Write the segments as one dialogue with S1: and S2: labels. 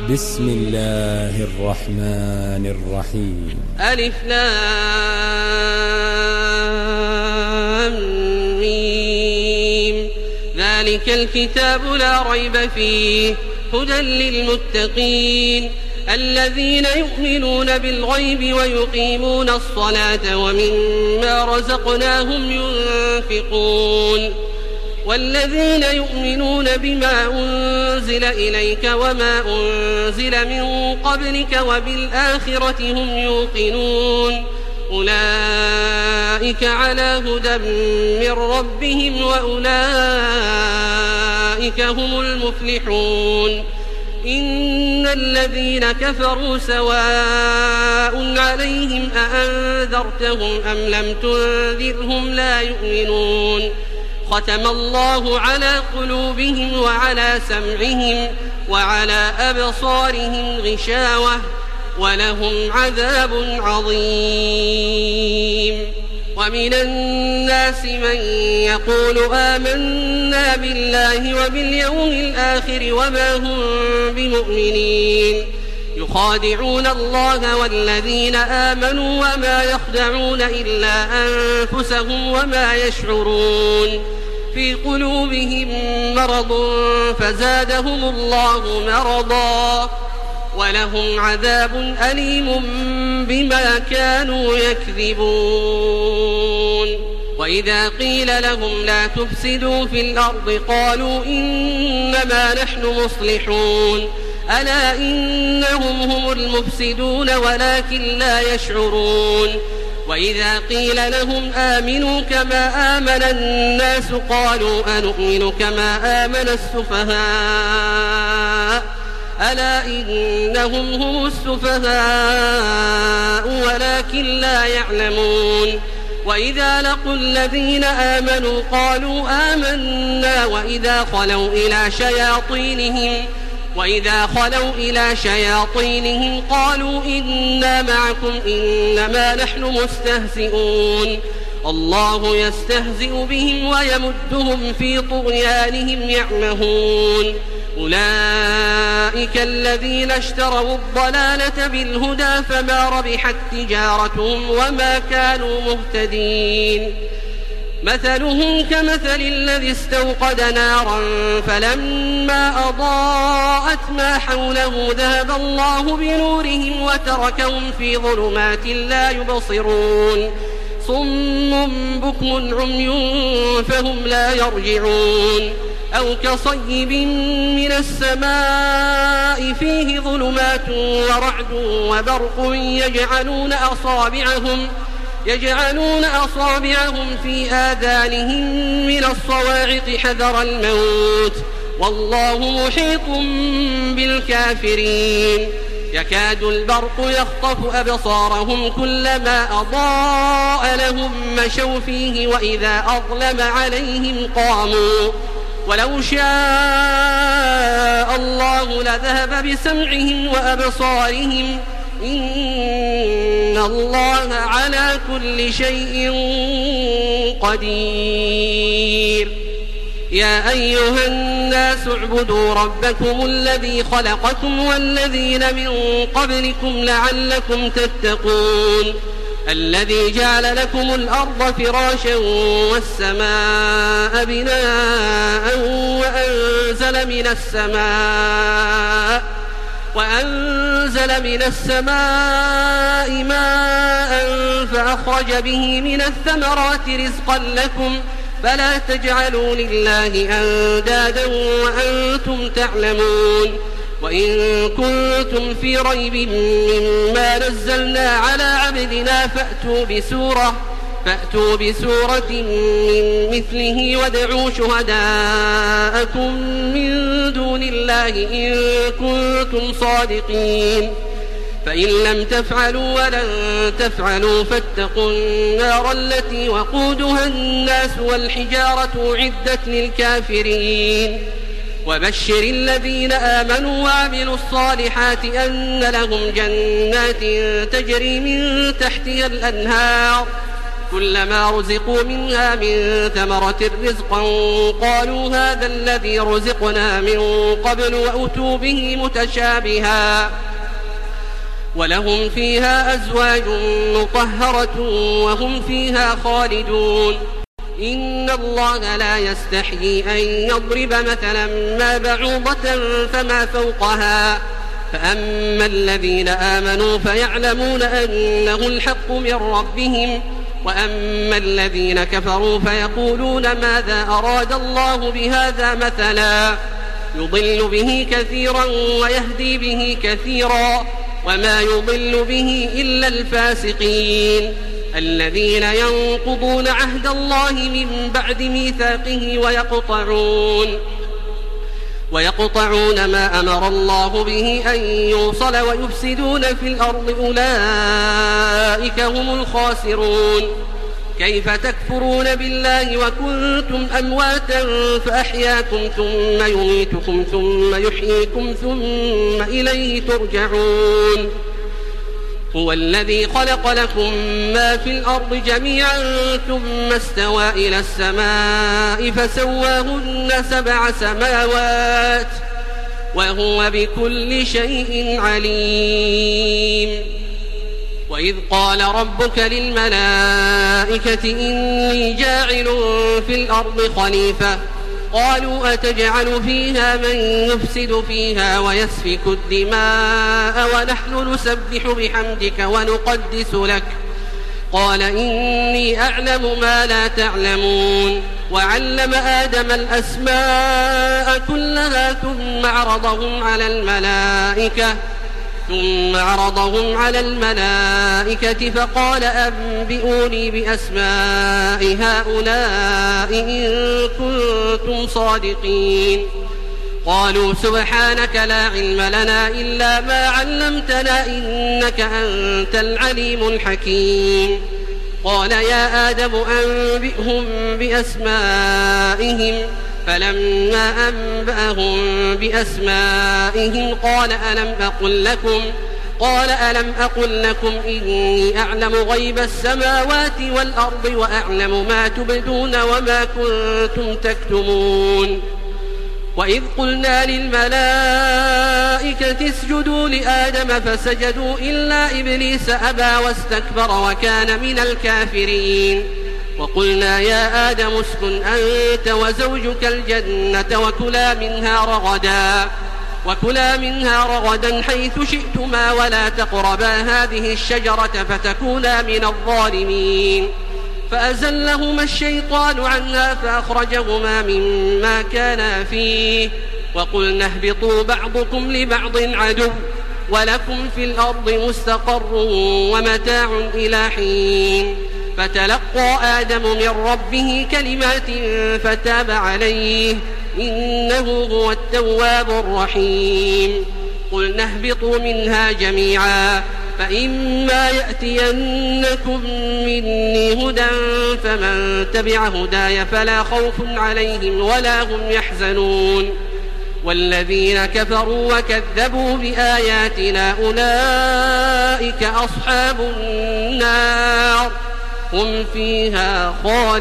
S1: بسم الله الرحمن الرحيم.
S2: ألف لام ميم. ذلك الكتاب لا ريب فيه هدى للمتقين الذين يؤمنون بالغيب ويقيمون الصلاة ومما رزقناهم ينفقون والذين يؤمنون بما أنزل إليك وما أنزل من قبلك وبالآخرة هم يوقنون أولئك على هدى من ربهم وأولئك هم المفلحون. إن الذين كفروا سواء عليهم أأنذرتهم أم لم تنذرهم لا يؤمنون. ختم الله على قلوبهم وعلى سمعهم وعلى أبصارهم غشاوة ولهم عذاب عظيم. ومن الناس من يقول آمنا بالله وباليوم الآخر وما هم بمؤمنين يخادعون الله والذين آمنوا وما يخدعون إلا أنفسهم وما يشعرون. في قلوبهم مرض فزادهم الله مرضا ولهم عذاب أليم بما كانوا يكذبون. وإذا قيل لهم لا تفسدوا في الأرض قالوا إنما نحن مصلحون ألا إنهم هم المفسدون ولكن لا يشعرون. وإذا قيل لهم آمنوا كما آمن الناس قالوا أنؤمن كما آمن السفهاء ألا إنهم هم السفهاء ولكن لا يعلمون. وإذا لقوا الذين آمنوا قالوا آمنا وإذا خلوا إلى شياطينهم قالوا إنا معكم إنما نحن مستهزئون. الله يستهزئ بهم ويمدهم في طغيانهم يعمهون. أولئك الذين اشتروا الضلالة بالهدى فما ربحت تجارتهم وما كانوا مهتدين. مثلهم كمثل الذي استوقد نارا فلما أضاءت ما حوله ذهب الله بنورهم وتركهم في ظلمات لا يبصرون. صم بكم عمي فهم لا يرجعون. أو كصيب من السماء فيه ظلمات ورعد وبرق يجعلون أصابعهم في آذانهم من الصواعق حذر الموت والله محيط بالكافرين. يكاد البرق يخطف أبصارهم كلما أضاء لهم مشوا فيه وإذا أظلم عليهم قاموا ولو شاء الله لذهب بسمعهم وأبصارهم إن الله على كل شيء قدير. يا أيها الناس اعبدوا ربكم الذي خلقكم والذين من قبلكم لعلكم تتقون. الذي جعل لكم الأرض فراشا والسماء بناء وأنزل من السماء ماء فأخرج به من الثمرات رزقا لكم فلا تجعلوا لله أندادا وأنتم تعلمون. وإن كنتم في ريب مما نزلنا على عبدنا فأتوا بسورة من مثله وادعوا شهداءكم من دون الله إن كنتم صادقين. فإن لم تفعلوا ولن تفعلوا فاتقوا النار التي وقودها الناس والحجارة أعدت للكافرين. وبشر الذين آمنوا وعملوا الصالحات أن لهم جنات تجري من تحتها الأنهار كلما رزقوا منها من ثمرة رزقا قالوا هذا الذي رزقنا من قبل وأتوا به متشابها ولهم فيها أزواج مطهرة وهم فيها خالدون إن الله لا يستحيي أن يضرب مثلا ما بعوضة فما فوقها فأما الذين آمنوا فيعلمون أنه الحق من ربهم وأما الذين كفروا فيقولون ماذا أراد الله بهذا مثلا يضل به كثيرا ويهدي به كثيرا وما يضل به إلا الفاسقين الذين ينقضون عهد الله من بعد ميثاقه ويقطعون ما أمر الله به أن يوصل ويفسدون في الأرض أولئك هم الخاسرون كيف تكفرون بالله وكنتم أمواتا فأحياكم ثم يميتكم ثم يحييكم ثم إليه ترجعون هو الذي خلق لكم ما في الأرض جميعا ثم استوى إلى السماء فسواهن 7 سماوات وهو بكل شيء عليم وإذ قال ربك للملائكة إني جاعل في الأرض خليفة قالوا أتجعل فيها من يفسد فيها ويسفك الدماء ونحن نسبح بحمدك ونقدس لك قال إني أعلم ما لا تعلمون وعلم آدم الأسماء كلها ثم عرضهم على الملائكة فقال أنبئوني بأسماء هؤلاء إن كنتم صادقين قالوا سبحانك لا علم لنا إلا ما علمتنا إنك أنت العليم الحكيم قال يا آدم أنبئهم بأسمائهم فلما أنبأهم بأسمائهم قال ألم أقل لكم إني أعلم غيب السماوات والأرض وأعلم ما تبدون وما كنتم تكتمون وإذ قلنا للملائكة اسجدوا لآدم فسجدوا إلا إبليس أبى واستكبر وكان من الكافرين وقلنا يا آدم اسكن أنت وزوجك الجنة وكلا منها رغدا حيث شئتما ولا تقربا هذه الشجرة فتكونا من الظالمين فأزلهما الشيطان عنها فأخرجهما مما كانا فيه وقلنا اهبطوا بعضكم لبعض عدو ولكم في الأرض مستقر ومتاع إلى حين فتلقى آدم من ربه كلمات فتاب عليه إنه هو التواب الرحيم قلنا اهبطوا منها جميعا فإما يأتينكم مني هدى فمن تبع هداي فلا خوف عليهم ولا هم يحزنون والذين كفروا وكذبوا بآياتنا أولئك أصحاب النار هم فيها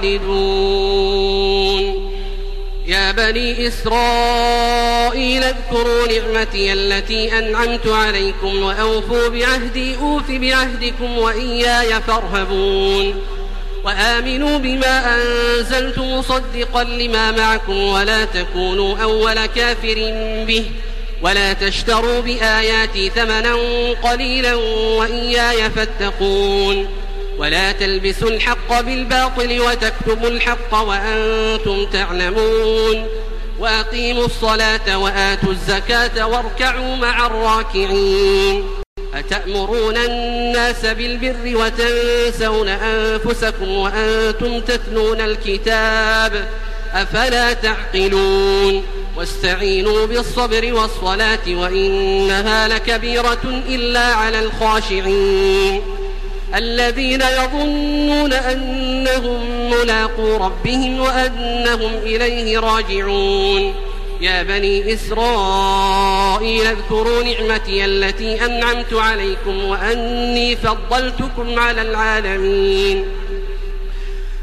S2: خالدون يا بني إسرائيل اذكروا نعمتي التي أنعمت عليكم وأوفوا بعهدي أوف بعهدكم وإياي فارهبون وآمنوا بما أنزلت مصدقا لما معكم ولا تكونوا أول كافر به ولا تشتروا بآياتي ثمنا قليلا وإياي فاتقون ولا تلبسوا الحق بالباطل وتكتموا الحق وأنتم تعلمون وأقيموا الصلاة وآتوا الزكاة واركعوا مع الراكعين أتأمرون الناس بالبر وتنسون أنفسكم وأنتم تتلون الكتاب أفلا تعقلون واستعينوا بالصبر والصلاة وإنها لكبيرة إلا على الخاشعين الذين يظنون أنهم ملاقو ربهم وأنهم إليه راجعون يا بني إسرائيل اذكروا نعمتي التي أنعمت عليكم وأني فضلتكم على العالمين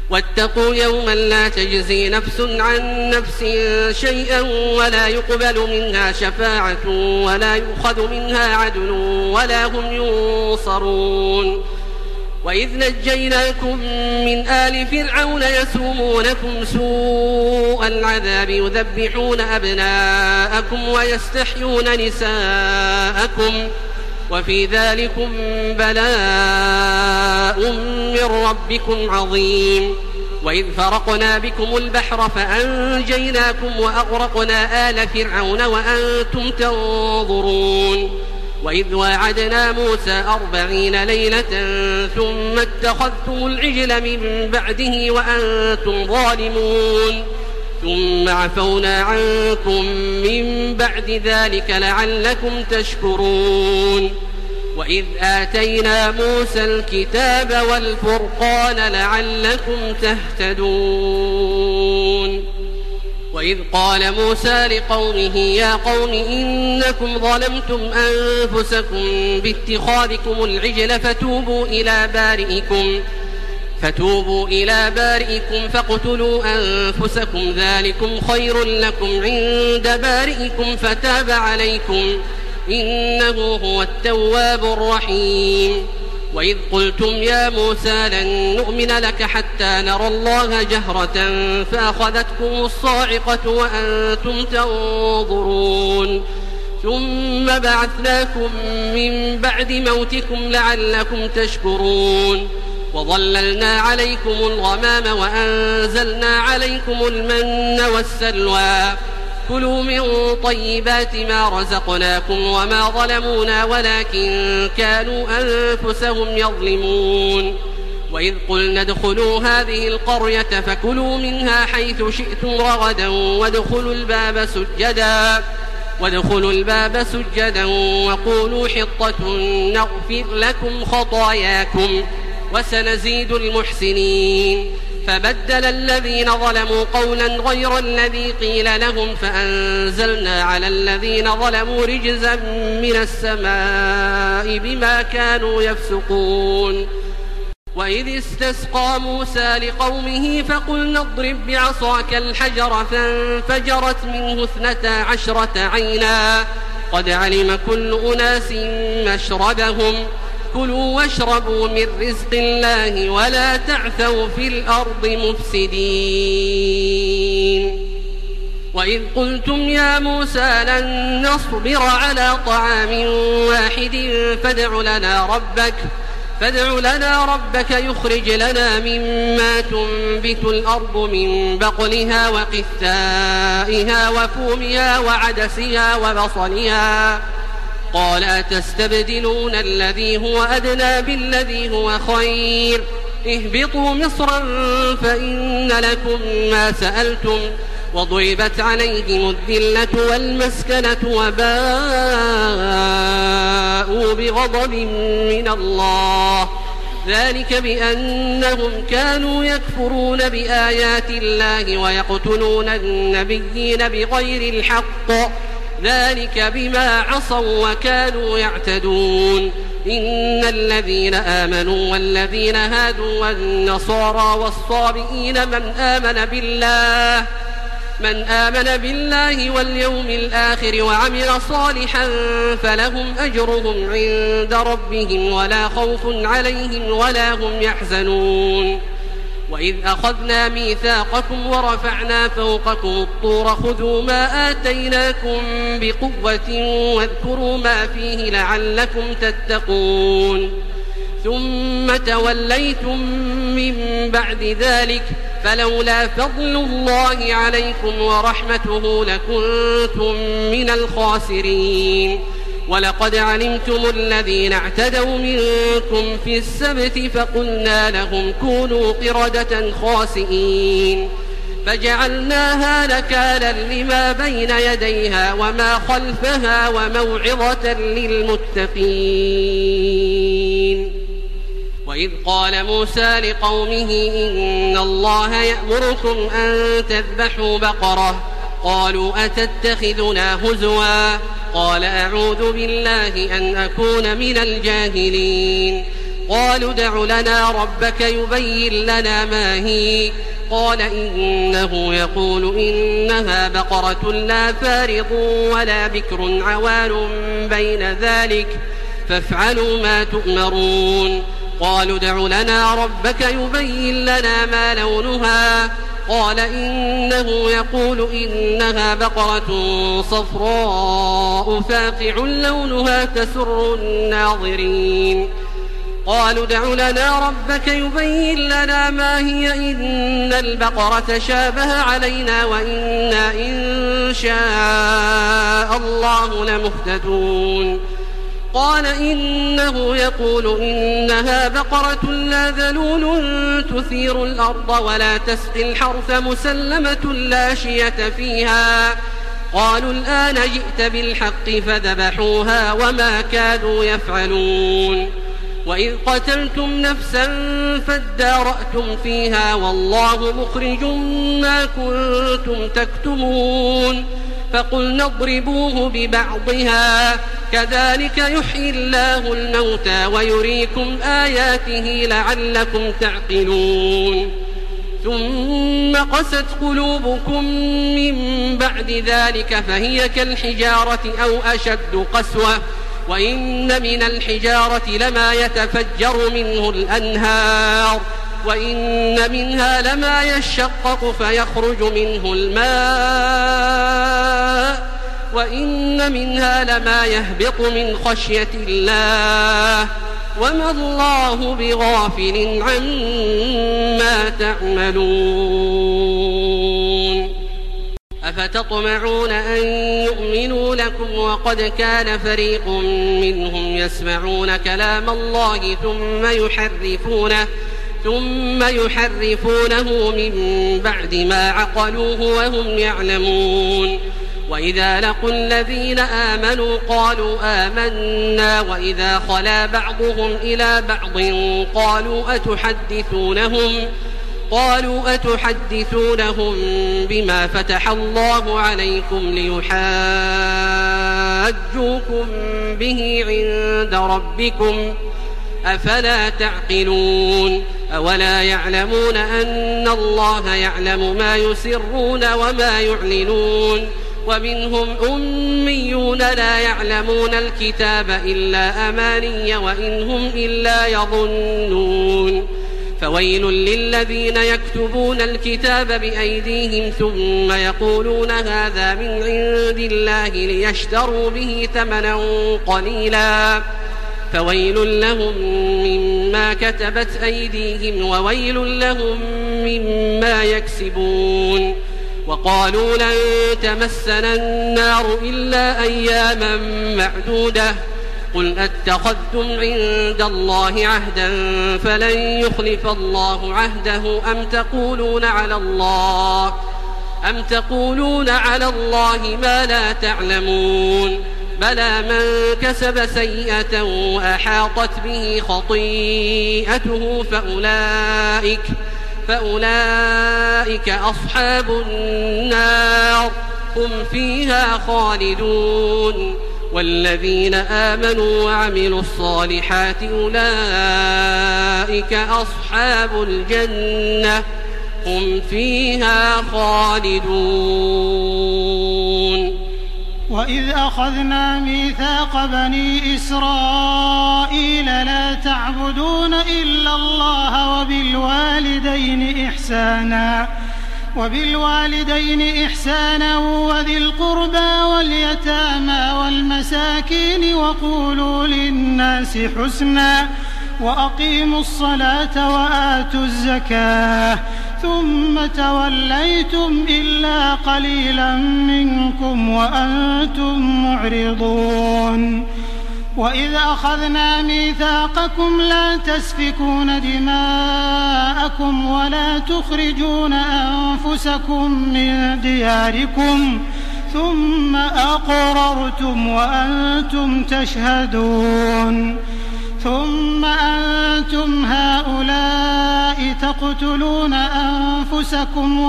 S2: واتقوا يوما لا تجزي نفس عن نفس شيئا ولا يقبل منها شفاعة ولا يؤخذ منها عدل ولا هم ينصرون. وإذ نجيناكم من آل فرعون يسومونكم سوء العذاب يذبحون أبناءكم ويستحيون نساءكم وفي ذلكم بلاء من ربكم عظيم. وإذ فرقنا بكم البحر فأنجيناكم وأغرقنا آل فرعون وأنتم تنظرون. وإذ واعدنا موسى 40 ليلة ثم اتخذتم العجل من بعده وأنتم ظالمون ثم عفونا عنكم من بعد ذلك لعلكم تشكرون. وإذ آتينا موسى الكتاب والفرقان لعلكم تهتدون. وإذ قال موسى لقومه يا قوم إنكم ظلمتم أنفسكم باتخاذكم العجل فتوبوا إلى بارئكم فاقتلوا أنفسكم ذلكم خير لكم عند بارئكم فتاب عليكم إنه هو التواب الرحيم. وإذ قلتم يا موسى لن نؤمن لك حتى نرى الله جهرة فأخذتكم الصاعقة وأنتم تنظرون ثم بعثناكم من بعد موتكم لعلكم تشكرون. وظللنا عليكم الغمام وأنزلنا عليكم المن والسلوى كلوا من طيبات ما رزقناكم وما ظلمونا ولكن كانوا أنفسهم يظلمون. وإذ قلنا ادخلوا هذه القرية فكلوا منها حيث شئتم رغدا وادخلوا الباب سجدا وقولوا حطة نغفر لكم خطاياكم وسنزيد المحسنين. فبدل الذين ظلموا قولا غير الذي قيل لهم فأنزلنا على الذين ظلموا رجزا من السماء بما كانوا يفسقون. وإذ استسقى موسى لقومه فقلنا اضرب بعصاك الحجر فانفجرت منه 12 عينا قد علم كل أناس مشربهم كلوا واشربوا من رزق الله ولا تعثوا في الأرض مفسدين. وإذ قلتم يا موسى لن نصبر على طعام واحد فادع لنا ربك يخرج لنا مما تنبت الأرض من بقلها وقثائها وفومها وعدسها وبصلها قال أتستبدلون الذي هو أدنى بالذي هو خير اهبطوا مصرا فإن لكم ما سألتم وضربت عليهم الذلة والمسكنة وباءوا بغضب من الله ذلك بأنهم كانوا يكفرون بآيات الله ويقتلون النبيين بغير الحق ذلك بما عصوا وكانوا يعتدون. إن الذين آمنوا والذين هادوا والنصارى والصابئين من آمن بالله واليوم الآخر وعمل صالحا فلهم أجرهم عند ربهم ولا خوف عليهم ولا هم يحزنون. وإذ أخذنا ميثاقكم ورفعنا فوقكم الطور خذوا ما آتيناكم بقوة واذكروا ما فيه لعلكم تتقون ثم توليتم من بعد ذلك فلولا فضل الله عليكم ورحمته لكنتم من الخاسرين. ولقد علمتم الذين اعتدوا منكم في السبت فقلنا لهم كونوا قردة خاسئين فجعلناها نكالا لما بين يديها وما خلفها وموعظة للمتقين. وإذ قال موسى لقومه إن الله يأمركم أن تذبحوا بقرة قالوا أتتخذنا هزوا قال أعوذ بالله أن أكون من الجاهلين قالوا ادع لنا ربك يبين لنا ما هي قال إنه يقول إنها بقرة لا فارض ولا بكر عوان بين ذلك فافعلوا ما تؤمرون قالوا ادع لنا ربك يبين لنا ما لونها قال إنه يقول إنها بقرة صفراء فاقع لونها تسر الناظرين قالوا ادع لنا ربك يبين لنا ما هي إن البقرة شابه علينا وإنا إن شاء الله لمهتدون قال إنه يقول إنها بقرة لا ذلول تثير الأرض ولا تسقي الحرث مسلمة لا شية فيها قالوا الآن جئت بالحق فذبحوها وما كادوا يفعلون وإذ قتلتم نفسا فادارأتم فيها والله مخرج ما كنتم تكتمون فقلنا اضربوه ببعضها كذلك يحيي الله الموتى ويريكم آياته لعلكم تعقلون ثم قست قلوبكم من بعد ذلك فهي كالحجارة أو أشد قسوة وإن من الحجارة لما يتفجر منه الأنهار وإن منها لما يشقق فيخرج منه الماء وإن منها لما يهبط من خشية الله وما الله بغافل عما تعملون أفتطمعون أن يؤمنوا لكم وقد كان فريق منهم يسمعون كلام الله ثم يحرفونه من بعد ما عقلوه وهم يعلمون وإذا لقوا الذين آمنوا قالوا آمنا وإذا خلا بعضهم إلى بعض قالوا أتحدثونهم بما فتح الله عليكم ليحاجوكم به عند ربكم أفلا تعقلون أولا يعلمون أن الله يعلم ما يسرون وما يعلنون ومنهم أميون لا يعلمون الكتاب إلا أماني وإن هم إلا يظنون فويل للذين يكتبون الكتاب بأيديهم ثم يقولون هذا من عند الله ليشتروا به ثمنا قليلا فويل لهم مما كتبت أيديهم وويل لهم مما يكسبون وقالوا لن تمسنا النار إلا أياما معدودة قل أتخذتم عند الله عهدا فلن يخلف الله عهده أم تقولون على الله ما لا تعلمون بلى من كسب سيئة وأحاطت به خطيئته فأولئك أصحاب النار هم فيها خالدون والذين آمنوا وعملوا الصالحات أولئك أصحاب الجنة هم فيها خالدون
S3: وإذ أخذنا ميثاق بني إسرائيل لا تعبدون إلا الله وبالوالدين إحسانا وذي القربى واليتامى والمساكين وقولوا للناس حسنا وأقيموا الصلاة وآتوا الزكاة ثم توليتم إلا قليلا منكم وأنتم معرضون وإذ أخذنا ميثاقكم لا تسفكون دماءكم ولا تخرجون أنفسكم من دياركم ثم أقررتم وأنتم تشهدون ثم أنتم هؤلاء تقتلون أنفسكم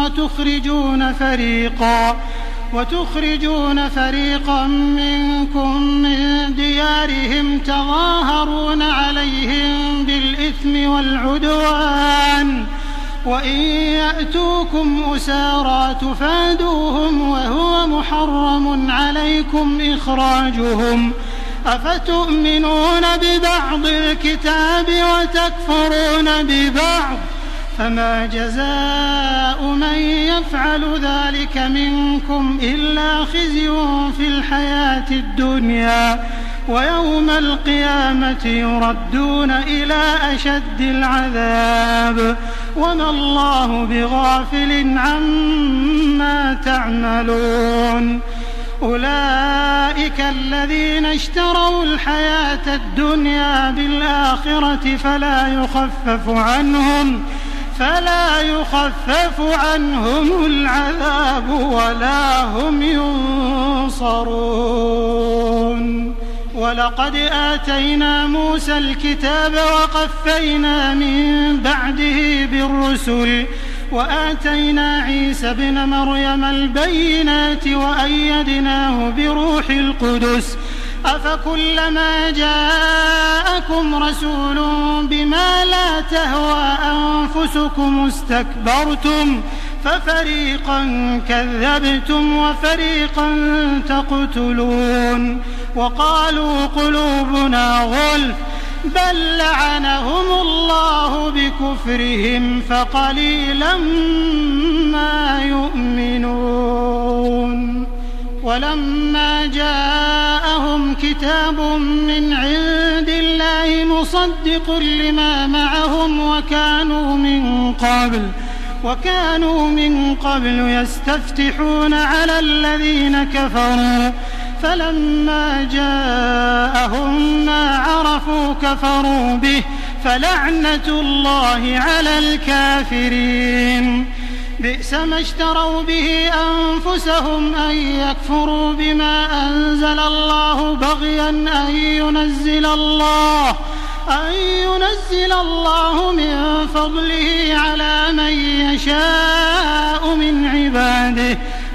S3: وتخرجون فريقا منكم من ديارهم تظاهرون عليهم والعدوان وإن يأتوكم أسارى تفادوهم وهو محرم عليكم إخراجهم أفتؤمنون ببعض الكتاب وتكفرون ببعض فما جزاء من يفعل ذلك منكم إلا خزي في الحياة الدنيا ويوم القيامة يردون إلى أشد العذاب وما الله بغافل عما تعملون أولئك الذين اشتروا الحياة الدنيا بالآخرة فلا يخفف عنهم العذاب ولا هم ينصرون ولقد آتينا موسى الكتاب وقفينا من بعده بالرسل وآتينا عيسى ابن مريم البينات وأيدناه بروح القدس أفكلما جاءكم رسول بما لا تهوى أنفسكم استكبرتم ففريقا كذبتم وفريقا تقتلون وقالوا قلوبنا غلف بل لعنهم الله بكفرهم فقليلا ما يؤمنون ولما جاءهم كتاب من عند الله مصدق لما معهم وكانوا من قبل يستفتحون على الذين كفروا فلما جاءهم ما عرفوا كفروا به فلعنة الله على الكافرين بئس ما اشتروا به أنفسهم أن يكفروا بما أنزل الله بغيا أن ينزل الله من فضله على من يشاء من عباده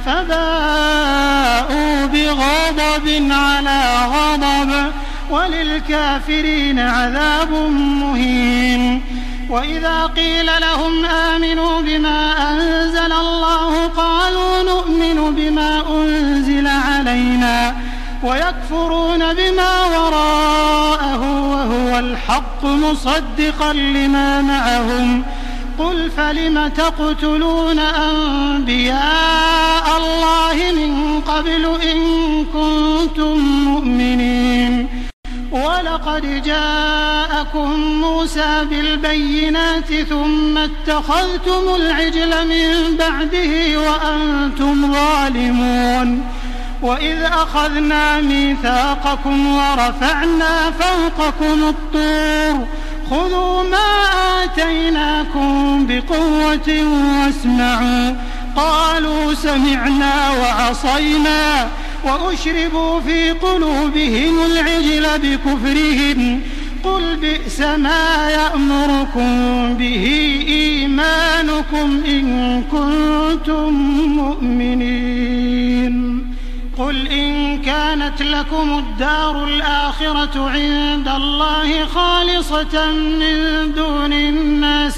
S3: فباءوا بغضب على غضب وللكافرين عذاب مهين وإذا قيل لهم آمنوا بما أنزل الله قالوا نؤمن بما أنزل علينا ويكفرون بما وراءه وهو الحق مصدقا لما معهم قل فلم تقتلون أنبياء الله من قبل إن كنتم مؤمنين ولقد جاءكم موسى بالبينات ثم اتخذتم العجل من بعده وأنتم ظالمون وإذ أخذنا ميثاقكم ورفعنا فوقكم الطور خذوا ما آتيناكم بقوة واسمعوا قالوا سمعنا وعصينا وأشربوا في قلوبهم العجل بكفرهم قل بئس ما يأمركم به إيمانكم إن كنتم مؤمنين قل إن كانت لكم الدار الآخرة عند الله خالصة من دون الناس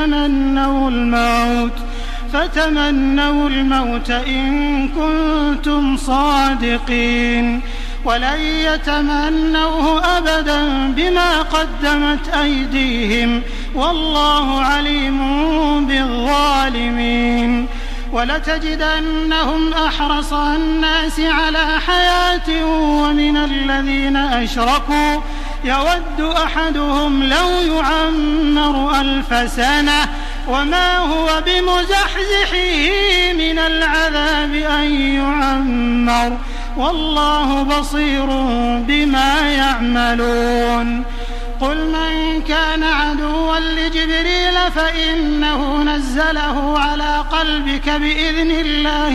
S3: فتمنوا الموت إن كنتم صادقين ولن يتمنوه أبدا بما قدمت أيديهم والله عليم بالظالمين ولتجدنهم أحرص الناس على حياة ومن الذين أشركوا يود أحدهم لو يعمر 1000 سنة وما هو بمزحزحه من العذاب أن يعمر والله بصير بما يعملون قل من كان عدوا لجبريل فإنه نزله على قلبك بإذن الله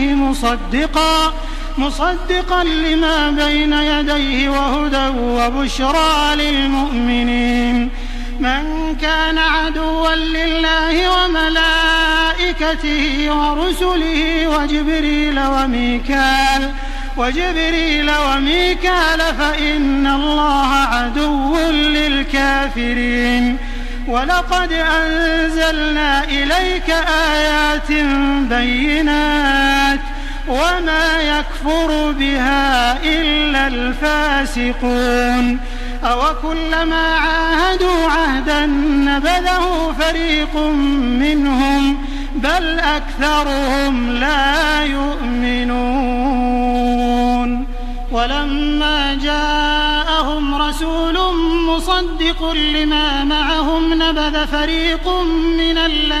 S3: مصدقا لما بين يديه وهدى وبشرى للمؤمنين من كان عدوا لله وملائكته ورسله وجبريل وميكال فإن الله عدو للكافرين ولقد أنزلنا إليك آيات بينات وما يكفر بها إلا الفاسقون أوكلما عاهدوا عهدا نبذه فريق منهم بل أكثرهم لا يؤمنون ولما جاءهم رسول مصدق لما معهم نبذ فريق من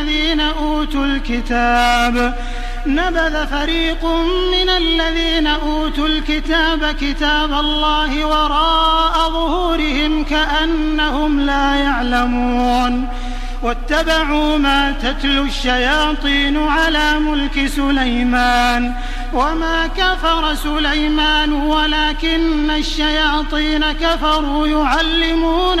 S3: الذين أوتوا الكتاب كتاب الله وراء ظهورهم كأنهم لا يعلمون واتبعوا ما تتلو الشياطين على ملك سليمان وما كفر سليمان ولكن الشياطين كفروا يعلمون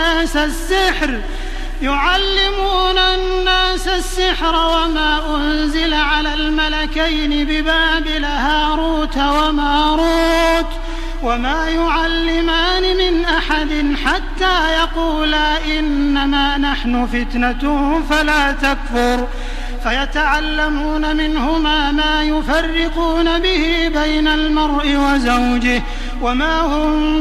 S3: الناس السحر وما أنزل على الملكين ببابل هاروت وماروت وما يعلمان من أحد حتى يقولا إنما نحن فتنة فلا تكفر فيتعلمون منهما ما يفرقون به بين المرء وزوجه وما هم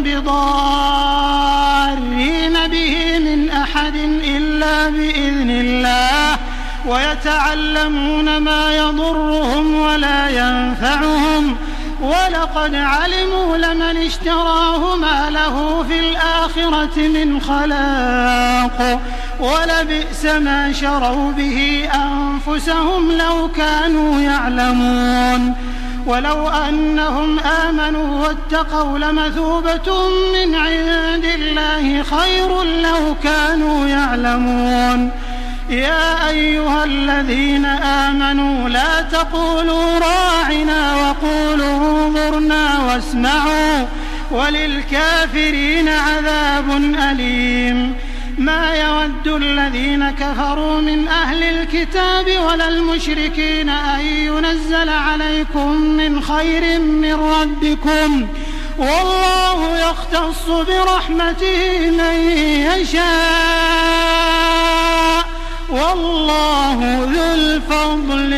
S3: بضارين به من أحد إلا بإذن الله ويتعلمون ما يضرهم ولا ينفعهم ولقد علموا لمن اشتراه ما له في الآخرة من خلاق ولبئس ما شروا به أنفسهم لو كانوا يعلمون ولو أنهم آمنوا واتقوا لمثوبة من عند الله خير لو كانوا يعلمون يا أيها الذين آمنوا لا تقولوا راعنا وقولوا انظرنا واسمعوا وللكافرين عذاب أليم ما يود الذين كفروا من أهل الكتاب ولا المشركين أن ينزل عليكم من خير من ربكم والله يختص برحمته من يشاء والله ذو الفضل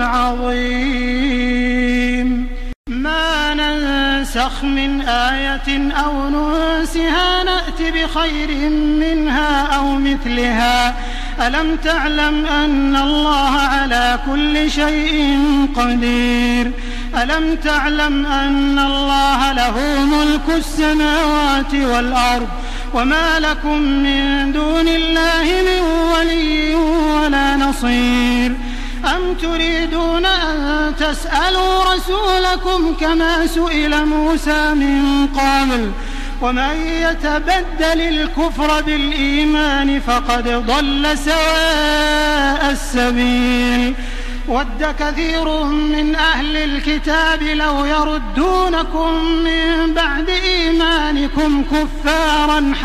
S3: العظيم ما ننسخ من آية أو ننسها نأت بخير منها أو مثلها ألم تعلم أن الله على كل شيء قدير ألم تعلم أن الله له ملك السماوات والأرض وما لكم من دون الله من ولي ولا نصير أم تريدون أن تسألوا رسولكم كما سئل موسى من قبل ومن يتبدل الكفر بالإيمان فقد ضل سواء السبيل ود كثير من أهل الكتاب لو يردونكم من بعد إيمانكم كفارا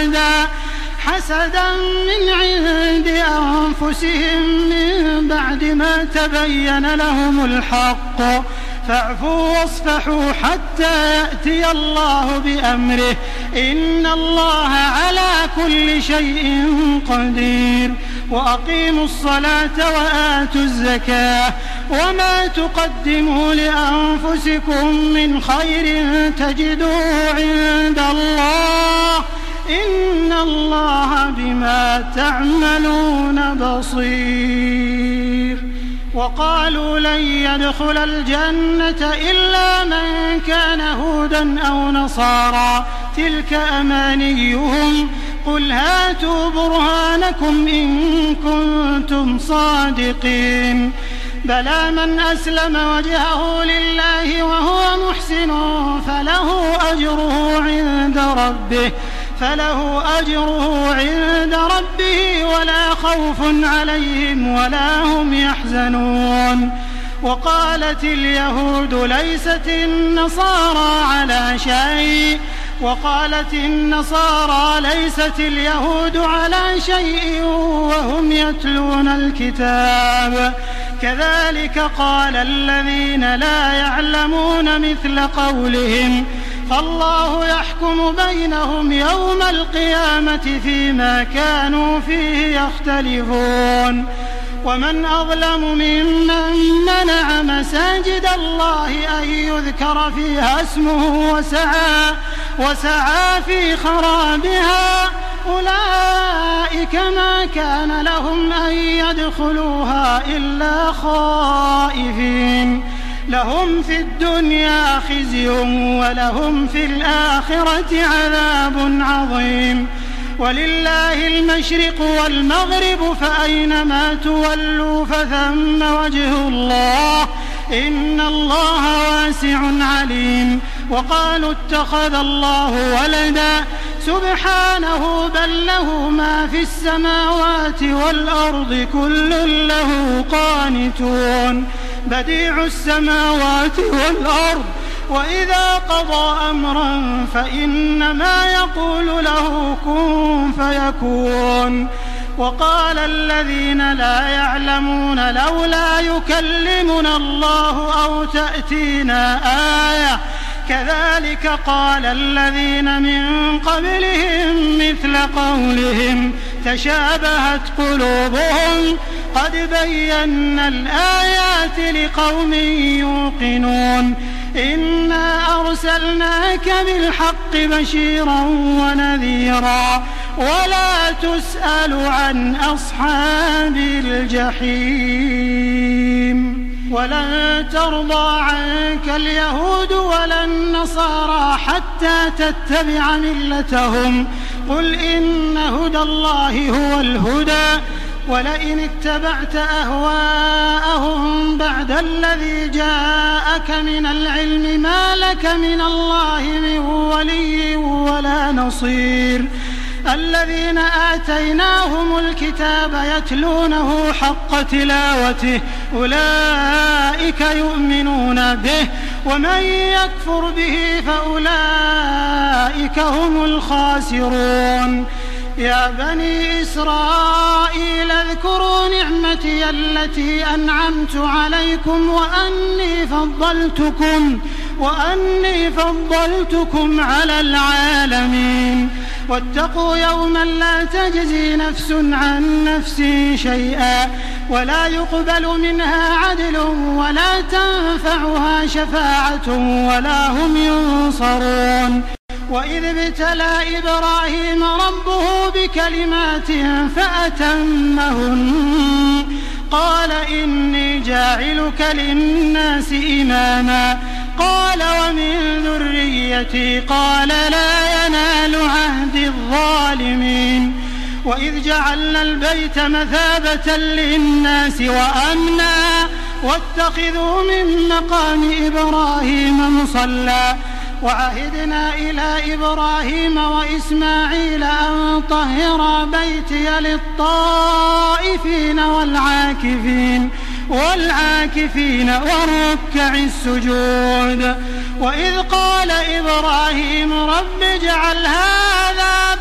S3: حسدا من عند أنفسهم من بعد ما تبين لهم الحق فاعفوا واصفحوا حتى يأتي الله بأمره إن الله على كل شيء قدير وأقيموا الصلاة وآتوا الزكاة وما تقدموا لأنفسكم من خير تجدوه عند الله إن الله بما تعملون بصير وقالوا لن يدخل الجنة إلا من كان هودا أو نصارى تلك أمانيهم قل هاتوا برهانكم إن كنتم صادقين بلى من أسلم وجهه لله وهو محسن فله أجره عند ربه ولا خوف عليهم ولا هم يحزنون وقالت اليهود ليست النصارى على شيء وهم يتلون الكتاب كذلك قال الذين لا يعلمون مثل قولهم فالله يحكم بينهم يوم القيامة فيما كانوا فيه يختلفون. ومن أظلم ممن منع مساجد الله أن يذكر فيها اسمه وسعى في خرابها أولئك ما كان لهم أن يدخلوها إلا خائفين لهم في الدنيا خزي ولهم في الآخرة عذاب عظيم. ولله المشرق والمغرب فأينما تولوا فثم وجه الله إن الله واسع عليم. وقالوا اتخذ الله ولدا سبحانه بل له ما في السماوات والأرض كل له قانتون بديع السماوات والأرض وإذا قضى أمرا فإنما يقول له كن فيكون. وقال الذين لا يعلمون لولا يكلمنا الله أو تأتينا آية كذلك قال الذين من قبلهم مثل قولهم تشابهت قلوبهم قد بينا الآيات لقوم يوقنون. إنا أرسلناك بالحق بشيرا ونذيرا ولا تسأل عن أصحاب الجحيم. ولن ترضى عنك اليهود ولا النصارى حتى تتبع ملتهم قل إن هدى الله هو الهدى ولئن اتبعت أهواءهم بعد الذي جاءك من العلم ما لك من الله من ولي ولا نصير. الذين آتيناهم الكتاب يتلونه حق تلاوته أولئك يؤمنون به ومن يكفر به فأولئك هم الخاسرون. يا بني إسرائيل اذكروا نعمتي التي أنعمت عليكم وأني فضلتكم على العالمين. واتقوا يوما لا تجزي نفس عن نفس شيئا ولا يقبل منها عدل ولا تنفعها شفاعة ولا هم ينصرون. وإذ ابتلى إبراهيم ربه بكلمات فأتمهن قال إني جاعلك للناس إماما قال ومن ذريتي قال لا ينال عهد الظالمين. وإذ جعلنا البيت مثابة للناس وأمنا واتخذوا من مقام إبراهيم مصلى وعهدنا إلى إبراهيم وإسماعيل أن طهرا بيتي للطائفين والعاكفين والركع السجود. وإذ قال إبراهيم رب اجعل هذا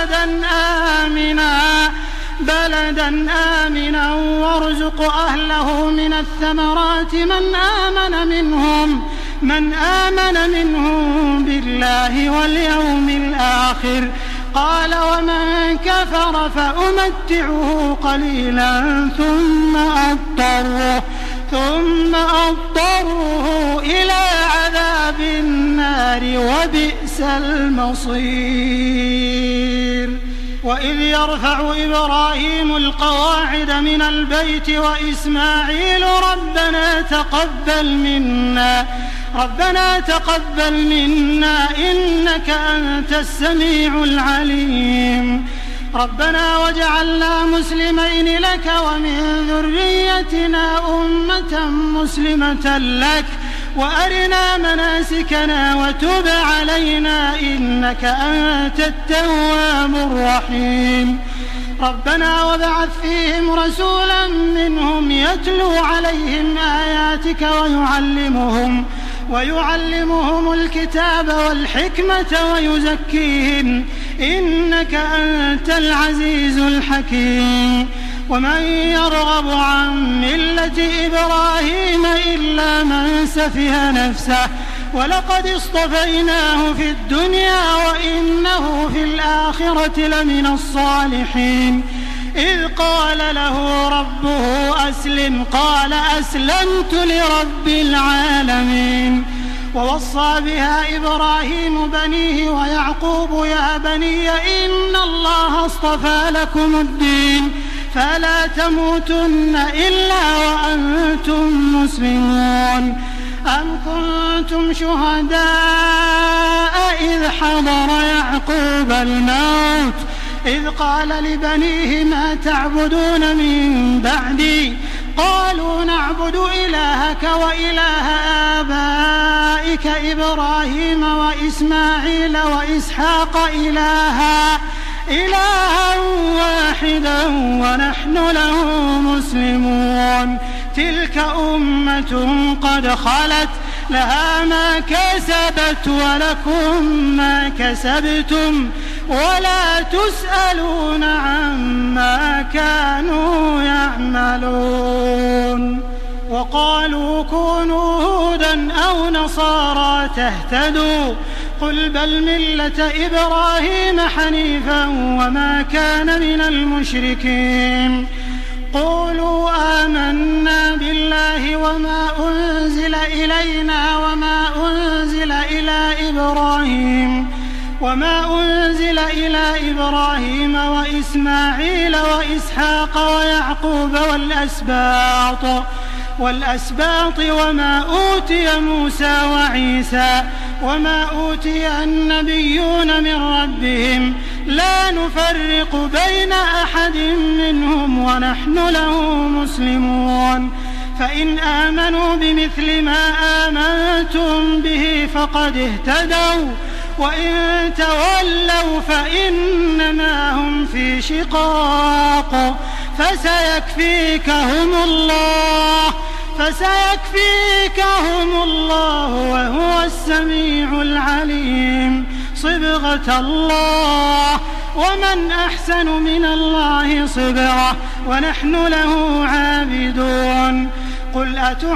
S3: بلدا آمنا وارزق أهله من الثمرات من آمن منهم بالله واليوم الآخر قال ومن كفر فأمتعه قليلا ثم أضطره إلى عذاب النار وبئس المصير. وإذ يرفع إبراهيم القواعد من البيت وإسماعيل ربنا تقبل منا إنك أنت السميع العليم. ربنا واجعلنا مسلمين لك ومن ذريتنا أمة مسلمة لك وأرنا مناسكنا وتب علينا إنك أنت التواب الرحيم. ربنا وابعث فيهم رسولا منهم يتلو عليهم آياتك ويعلمهم الكتاب والحكمة ويزكيهم إنك أنت العزيز الحكيم. ومن يرغب عن ملة إبراهيم إلا من سفه نفسه ولقد اصطفيناه في الدنيا وإنه في الآخرة لمن الصالحين إذ قال له ربه أسلم قال أسلمت لرب العالمين ووصى بها إبراهيم بنيه ويعقوب يا بني إن الله اصطفى لكم الدين فلا تموتن إلا وأنتم مسلمون أم كنتم شهداء إذ حضر يعقوب الموت إذ قال لبنيه ما تعبدون من بعدي قالوا نعبد إلهك وإله آبائك إبراهيم وإسماعيل وإسحاق إلها واحدا ونحن له مسلمون تلك أمة قد خلت لها ما كسبت ولكم ما كسبتم ولا تسألون عما كانوا يعملون وقالوا كونوا هودا أو نصارى تهتدوا قل بل ملة إبراهيم حنيفا وما كان من المشركين قولوا آمنا بالله وما أنزل إلينا وما أنزل إلى إبراهيم وإسماعيل وإسحاق ويعقوب والأسباط وما أوتي موسى وعيسى وما أوتي النبيون من ربهم لا نفرق بين أحد منهم ونحن له مسلمون فإن آمنوا بمثل ما آمنتم به فقد اهتدوا وإن تولوا فإنما هم في شقاق فسيكفيكهم الله وهو السميع العليم صبغة الله ومن أحسن من الله صبغة ونحن له عابدون قل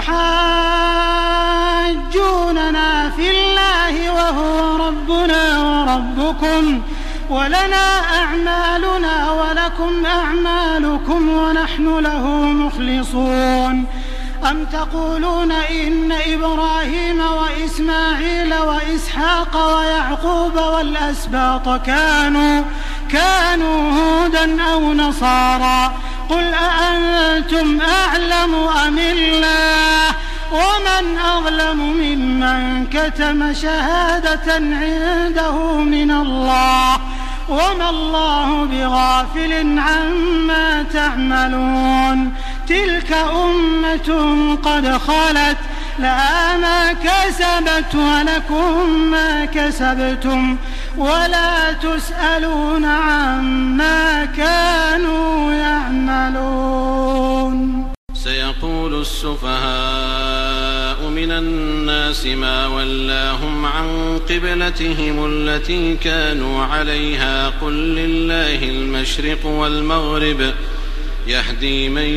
S3: أتحاجوننا في الله وهو ربنا وربكم ولنا أعمالنا ولكم أعمالكم ونحن له مخلصون أم تقولون إن إبراهيم وإسماعيل وإسحاق ويعقوب والأسباط كانوا هودا أو نصارى قل أأنتم أعلم أم الله ومن أظلم ممن كتم شهادة عنده من الله وما الله بغافل عما تعملون تلك أمة قد خلت لها ما كسبت ولكم ما كسبتم ولا تسألون عما كانوا يعملون
S4: سيقول السفهاء من الناس ما ولاهم عن قبلتهم التي كانوا عليها قل لله المشرق والمغرب يهدي من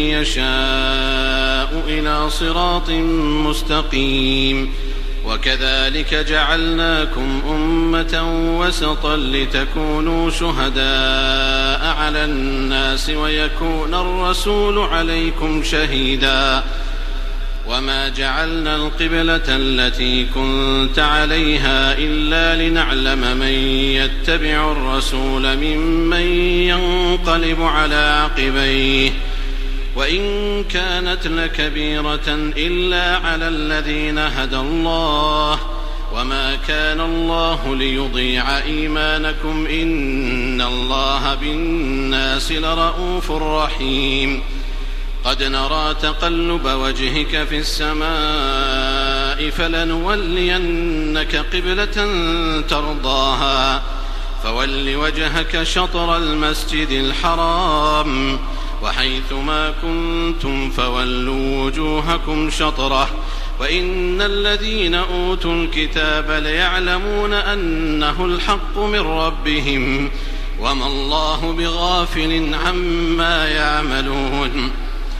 S4: يشاء إلى صراط مستقيم وكذلك جعلناكم أمة وسطا لتكونوا شهداء على الناس ويكون الرسول عليكم شهيدا وما جعلنا القبلة التي كنت عليها إلا لنعلم من يتبع الرسول ممن ينقلب على عقبيه وإن كانت لكبيرة إلا على الذين هدى الله وما كان الله ليضيع إيمانكم إن الله بالناس لرءوف رحيم قد نرى تقلب وجهك في السماء فلنولينك قبلة ترضاها فول وجهك شطر المسجد الحرام وحيث ما كنتم فولوا وجوهكم شطره وإن الذين أوتوا الكتاب ليعلمون أنه الحق من ربهم وما الله بغافل عما يعملون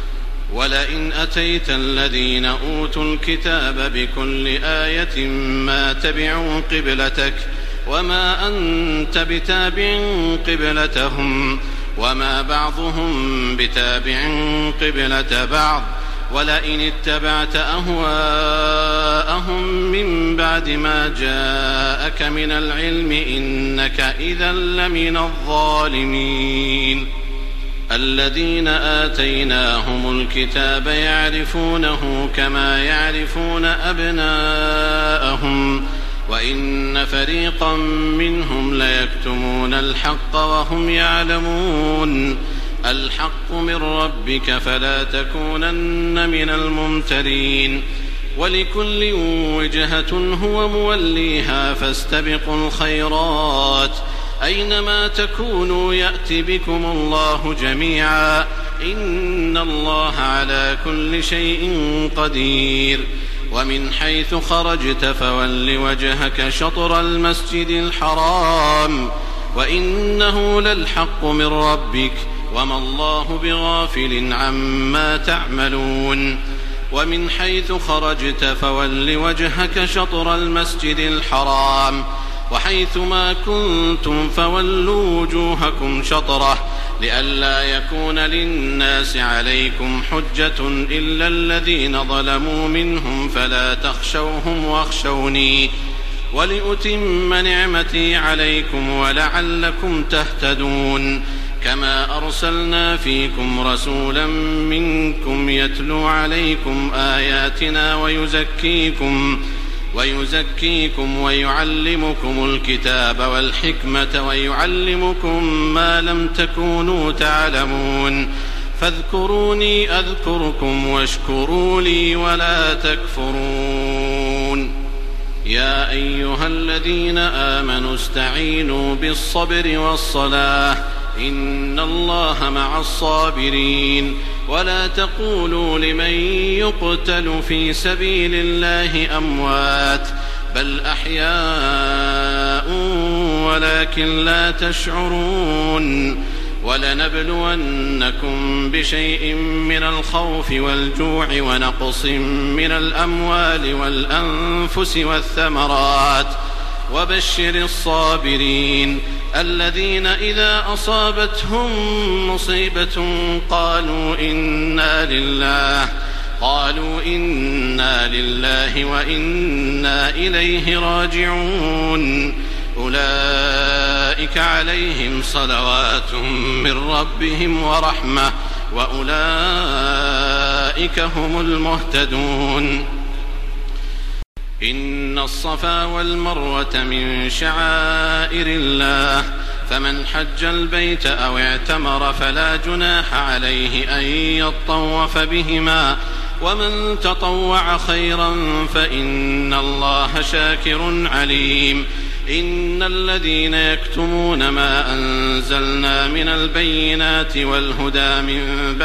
S4: ولئن أتيت الذين أوتوا الكتاب بكل آية ما تبعوا قبلتك وما أنت بتابع قبلتهم وما بعضهم بتابع قبلة بعض ولئن اتبعت أهواءهم من بعد ما جاءك من العلم إنك إذا لمن الظالمين. الذين آتيناهم الكتاب يعرفونه كما يعرفون أبناءهم وإن فريقا منهم ليكتمون الحق وهم يعلمون. الحق من ربك فلا تكونن من الممترين. ولكل وجهة هو موليها فاستبقوا الخيرات أينما تكونوا يأت بكم الله جميعا إن الله على كل شيء قدير. ومن حيث خرجت فول وجهك شطر المسجد الحرام وإنه للحق من ربك وما الله بغافل عما تعملون. ومن حيث خرجت فول وجهك شطر المسجد الحرام وحيث ما كنتم فولوا وجوهكم شطره لئلا يكون للناس عليكم حجة إلا الذين ظلموا منهم فلا تخشوهم واخشوني ولأتم نعمتي عليكم ولعلكم تهتدون. كما أرسلنا فيكم رسولا منكم يتلو عليكم آياتنا ويزكيكم ويعلمكم الكتاب والحكمة ويعلمكم ما لم تكونوا تعلمون. فاذكروني أذكركم واشكروا لي ولا تكفرون. يا أيها الذين آمنوا استعينوا بالصبر والصلاة إن الله مع الصابرين. ولا تقولوا لمن يقتل في سبيل الله أموات بل أحياء ولكن لا تشعرون. ولنبلونكم بشيء من الخوف والجوع ونقص من الأموال والأنفس والثمرات وبشر الصابرين الذين إذا أصابتهم مصيبة قالوا إنا لله وإنا إليه راجعون. أولئك عليهم صلوات من ربهم ورحمة وأولئك هم المهتدون. إن الصفا والمروة من شعائر الله فمن حج البيت أو اعتمر فلا جناح عليه أن يطوف بهما ومن تطوع خيرا فإن الله شاكر عليم. إن الذين يكتمون ما أنزلنا من البينات والهدى من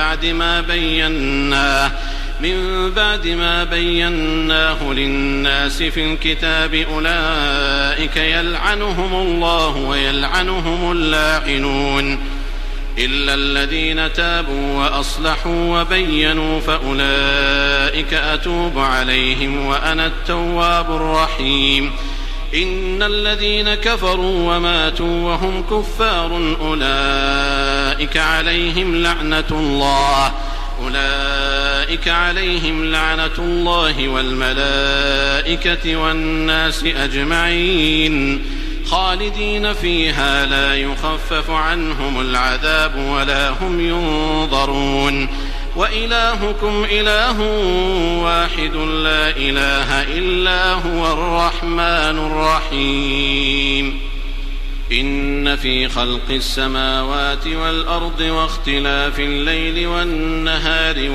S4: بعد ما بيناه للناس في الكتاب أولئك يلعنهم الله ويلعنهم اللاعنون إلا الذين تابوا وأصلحوا وبينوا فأولئك أتوب عليهم وأنا التواب الرحيم. إن الذين كفروا وماتوا وهم كفار أولئك عليهم لعنة الله والملائكة والناس أجمعين خالدين فيها لا يخفف عنهم العذاب ولا هم ينظرون. وإلهكم إله واحد لا إله إلا هو الرحمن الرحيم. إن في خلق السماوات والأرض واختلاف الليل والنهار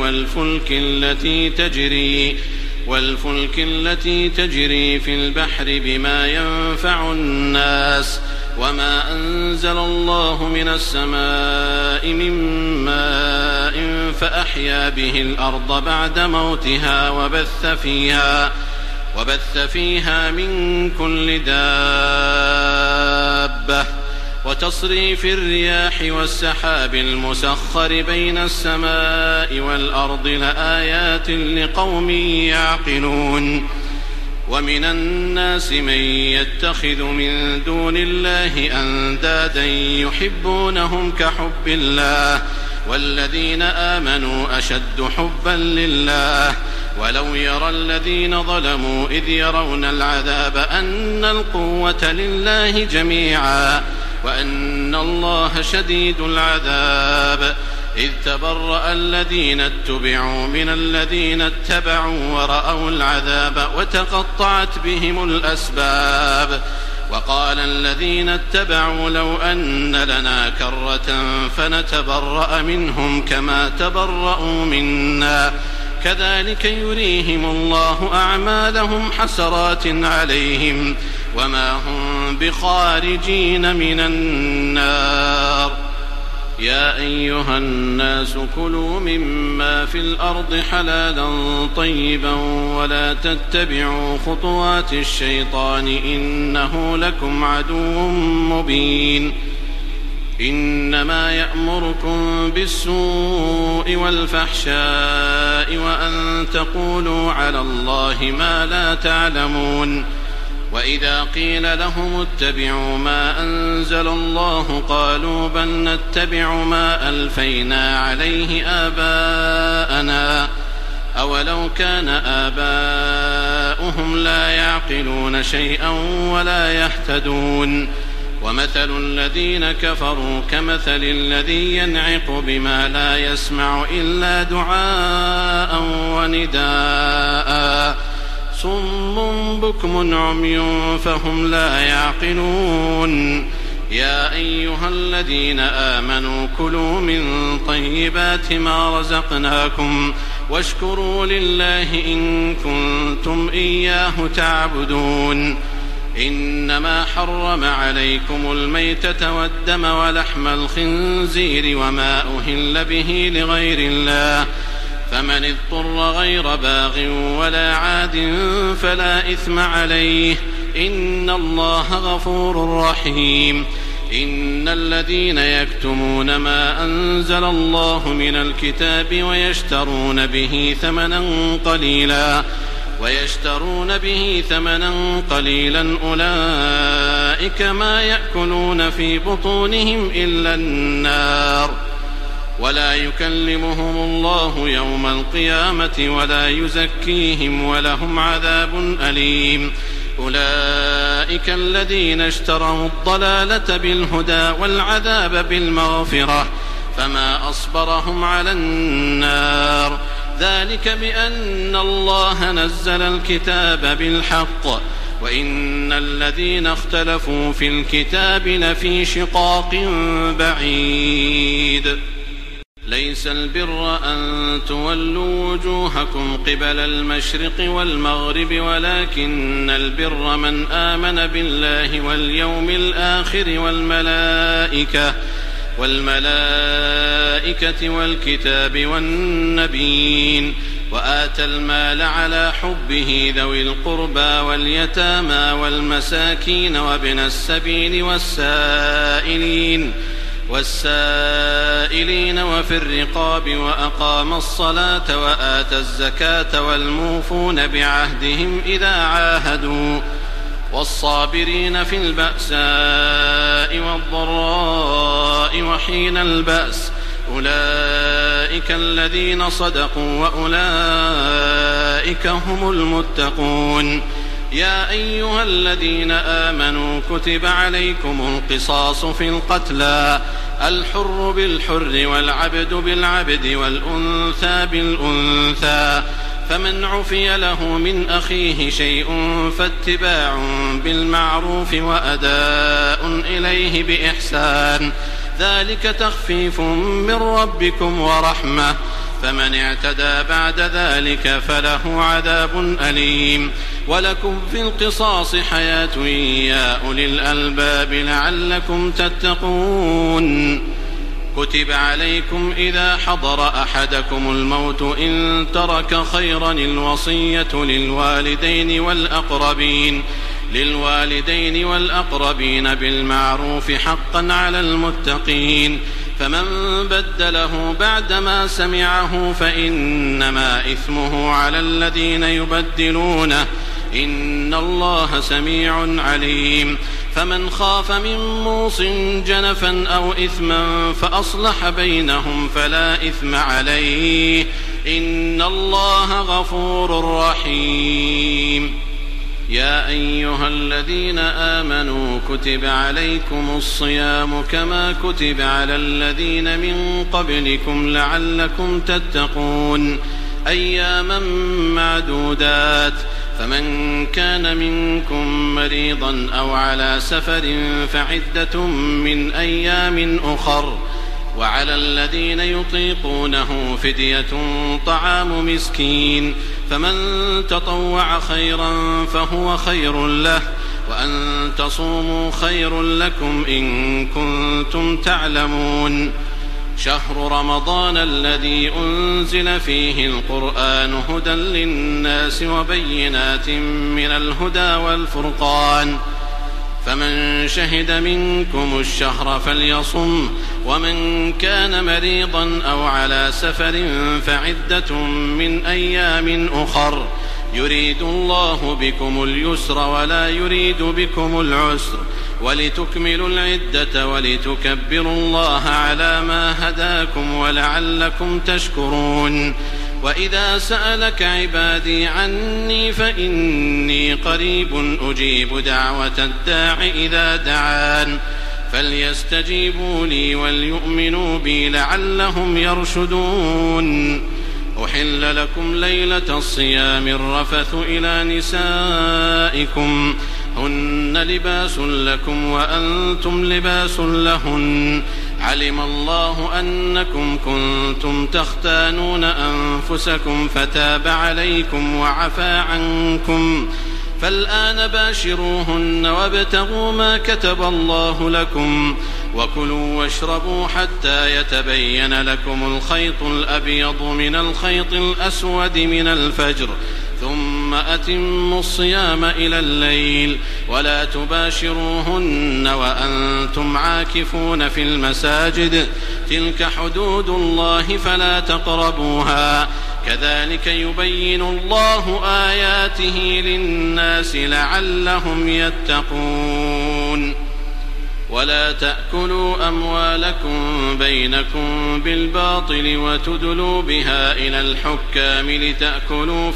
S4: والفلك التي تجري في البحر بما ينفع الناس وما أنزل الله من السماء من ماء فأحيا به الأرض بعد موتها وبث فيها من كل دابة وتصريف الرياح والسحاب المسخر بين السماء والأرض لآيات لقوم يعقلون. ومن الناس من يتخذ من دون الله أندادا يحبونهم كحب الله والذين آمنوا أشد حبا لله ولو يرى الذين ظلموا إذ يرون العذاب أن القوة لله جميعا وأن الله شديد العذاب إذ تبرأ الذين اتبعوا من الذين اتبعوا ورأوا العذاب وتقطعت بهم الأسباب وقال الذين اتبعوا لو أن لنا كرة فنتبرأ منهم كما تبرأوا منا كذلك يريهم الله أعمالهم حسرات عليهم وما هم بخارجين من النار. يا أيها الناس كلوا مما في الأرض حلالا طيبا ولا تتبعوا خطوات الشيطان إنه لكم عدو مبين. إنما يأمركم بالسوء والفحشاء وأن تقولوا على الله ما لا تعلمون. وإذا قيل لهم اتبعوا ما أنزل الله قالوا بل نتبع ما ألفينا عليه آباءنا أولو كان آباؤهم لا يعقلون شيئا ولا يهتدون. ومثل الذين كفروا كمثل الذي ينعق بما لا يسمع إلا دعاء ونداء صم بكم عمي فهم لا يعقلون. يا أيها الذين آمنوا كلوا من طيبات ما رزقناكم واشكروا لله إن كنتم إياه تعبدون. إنما حرم عليكم الميتة والدم ولحم الخنزير وما أهل به لغير الله فمن اضطر غير باغ ولا عاد فلا إثم عليه إن الله غفور رحيم. إن الذين يكتمون ما أنزل الله من الكتاب ويشترون به ثمنا قليلا أولئك ما يأكلون في بطونهم إلا النار ولا يكلمهم الله يوم القيامة ولا يزكيهم ولهم عذاب أليم. أولئك الذين اشتروا الضلالة بالهدى والعذاب بالمغفرة فما أصبرهم على النار ذلك بأن الله نزل الكتاب بالحق وإن الذين اختلفوا في الكتاب لفي شقاق بعيد. ليس البر أن تولوا وجوهكم قبل المشرق والمغرب ولكن البر من آمن بالله واليوم الآخر والملائكة والكتاب والنبيين وآتى المال على حبه ذوي القربى واليتامى والمساكين وابن السبيل والسائلين وفي الرقاب وأقام الصلاة وآتى الزكاة والموفون بعهدهم إذا عاهدوا والصابرين في البأساء والضراء وحين البأس أولئك الذين صدقوا وأولئك هم المتقون. يا أيها الذين آمنوا كتب عليكم القصاص في القتلى الحر بالحر والعبد بالعبد والأنثى بالأنثى فمن عفي له من أخيه شيء فاتباع بالمعروف وأداء إليه بإحسان ذلك تخفيف من ربكم ورحمة فمن اعتدى بعد ذلك فله عذاب أليم. ولكم في القصاص حياة يا أولي الألباب لعلكم تتقون. كتب عليكم إذا حضر أحدكم الموت إن ترك خيرا الوصية للوالدين والأقربين للوالدين والأقربين بالمعروف حقا على المتقين فمن بدله بعدما سمعه فإنما إثمه على الذين يبدلونه إن الله سميع عليم فمن خاف من موص جنفا أو إثما فأصلح بينهم فلا إثم عليه إن الله غفور رحيم يا أيها الذين آمنوا كتب عليكم الصيام كما كتب على الذين من قبلكم لعلكم تتقون أياما معدودات فمن كان منكم مريضا أو على سفر فعدة من أيام أخر وعلى الذين يطيقونه فدية طعام مسكين فمن تطوع خيرا فهو خير له وأن تصوموا خير لكم إن كنتم تعلمون شهر رمضان الذي أنزل فيه القرآن هدى للناس وبينات من الهدى والفرقان فمن شهد منكم الشهر فليصم ومن كان مريضا أو على سفر فعدة من أيام أخر يريد الله بكم اليسر ولا يريد بكم العسر ولتكملوا العدة ولتكبروا الله على ما هداكم ولعلكم تشكرون وإذا سألك عبادي عني فإني قريب أجيب دعوة الداع إذا دعان فليستجيبوا لي وليؤمنوا بي لعلهم يرشدون أحل لكم ليلة الصيام الرفث إلى نسائكم هن لباس لكم وأنتم لباس لهن علم الله أنكم كنتم تختانون أنفسكم فتاب عليكم وعفى عنكم فالآن باشروهن وابتغوا ما كتب الله لكم وكلوا واشربوا حتى يتبين لكم الخيط الأبيض من الخيط الأسود من الفجر ثم أتموا الصيام إلى الليل ولا تباشروهن وأنتم عاكفون في المساجد تلك حدود الله فلا تقربوها كذلك يبين الله آياته للناس لعلهم يتقون ولا تأكلوا أموالكم بينكم بالباطل وتدلوا بها إلى الحكام لتأكلوا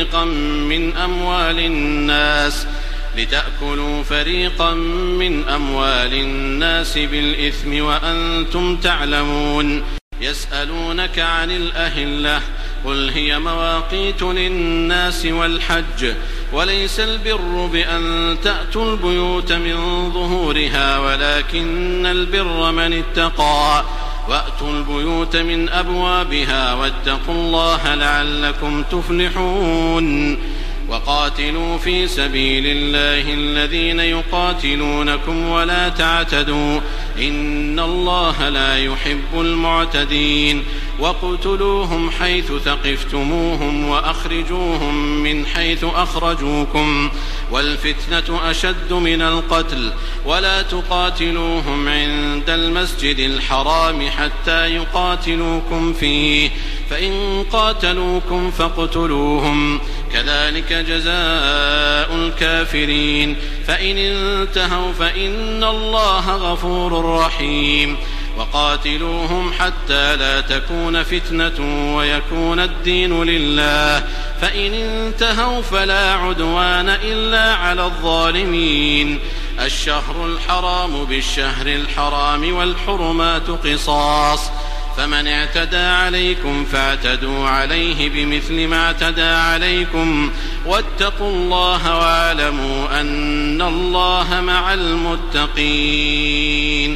S4: فريقا من أموال الناس بالإثم وأنتم تعلمون يسألونك عن الأهلة قل هي مواقيت للناس والحج وليس البر بأن تأتوا البيوت من ظهورها ولكن البر من اتقى وأتوا البيوت من أبوابها واتقوا الله لعلكم تفلحون وقاتلوا في سبيل الله الذين يقاتلونكم ولا تعتدوا إن الله لا يحب المعتدين وقتلوهم حيث ثقفتموهم وأخرجوهم من حيث أخرجوكم والفتنة أشد من القتل ولا تقاتلوهم عند المسجد الحرام حتى يقاتلوكم فيه فإن قاتلوكم فاقتلوهم كذلك جزاء الكافرين فإن انتهوا فإن الله غفور رحيم وقاتلوهم حتى لا تكون فتنة ويكون الدين لله فإن انتهوا فلا عدوان إلا على الظالمين الشهر الحرام بالشهر الحرام والحرمات قصاص فمن اعتدى عليكم فاعتدوا عليه بمثل ما اعتدى عليكم واتقوا الله واعلموا أن الله مع المتقين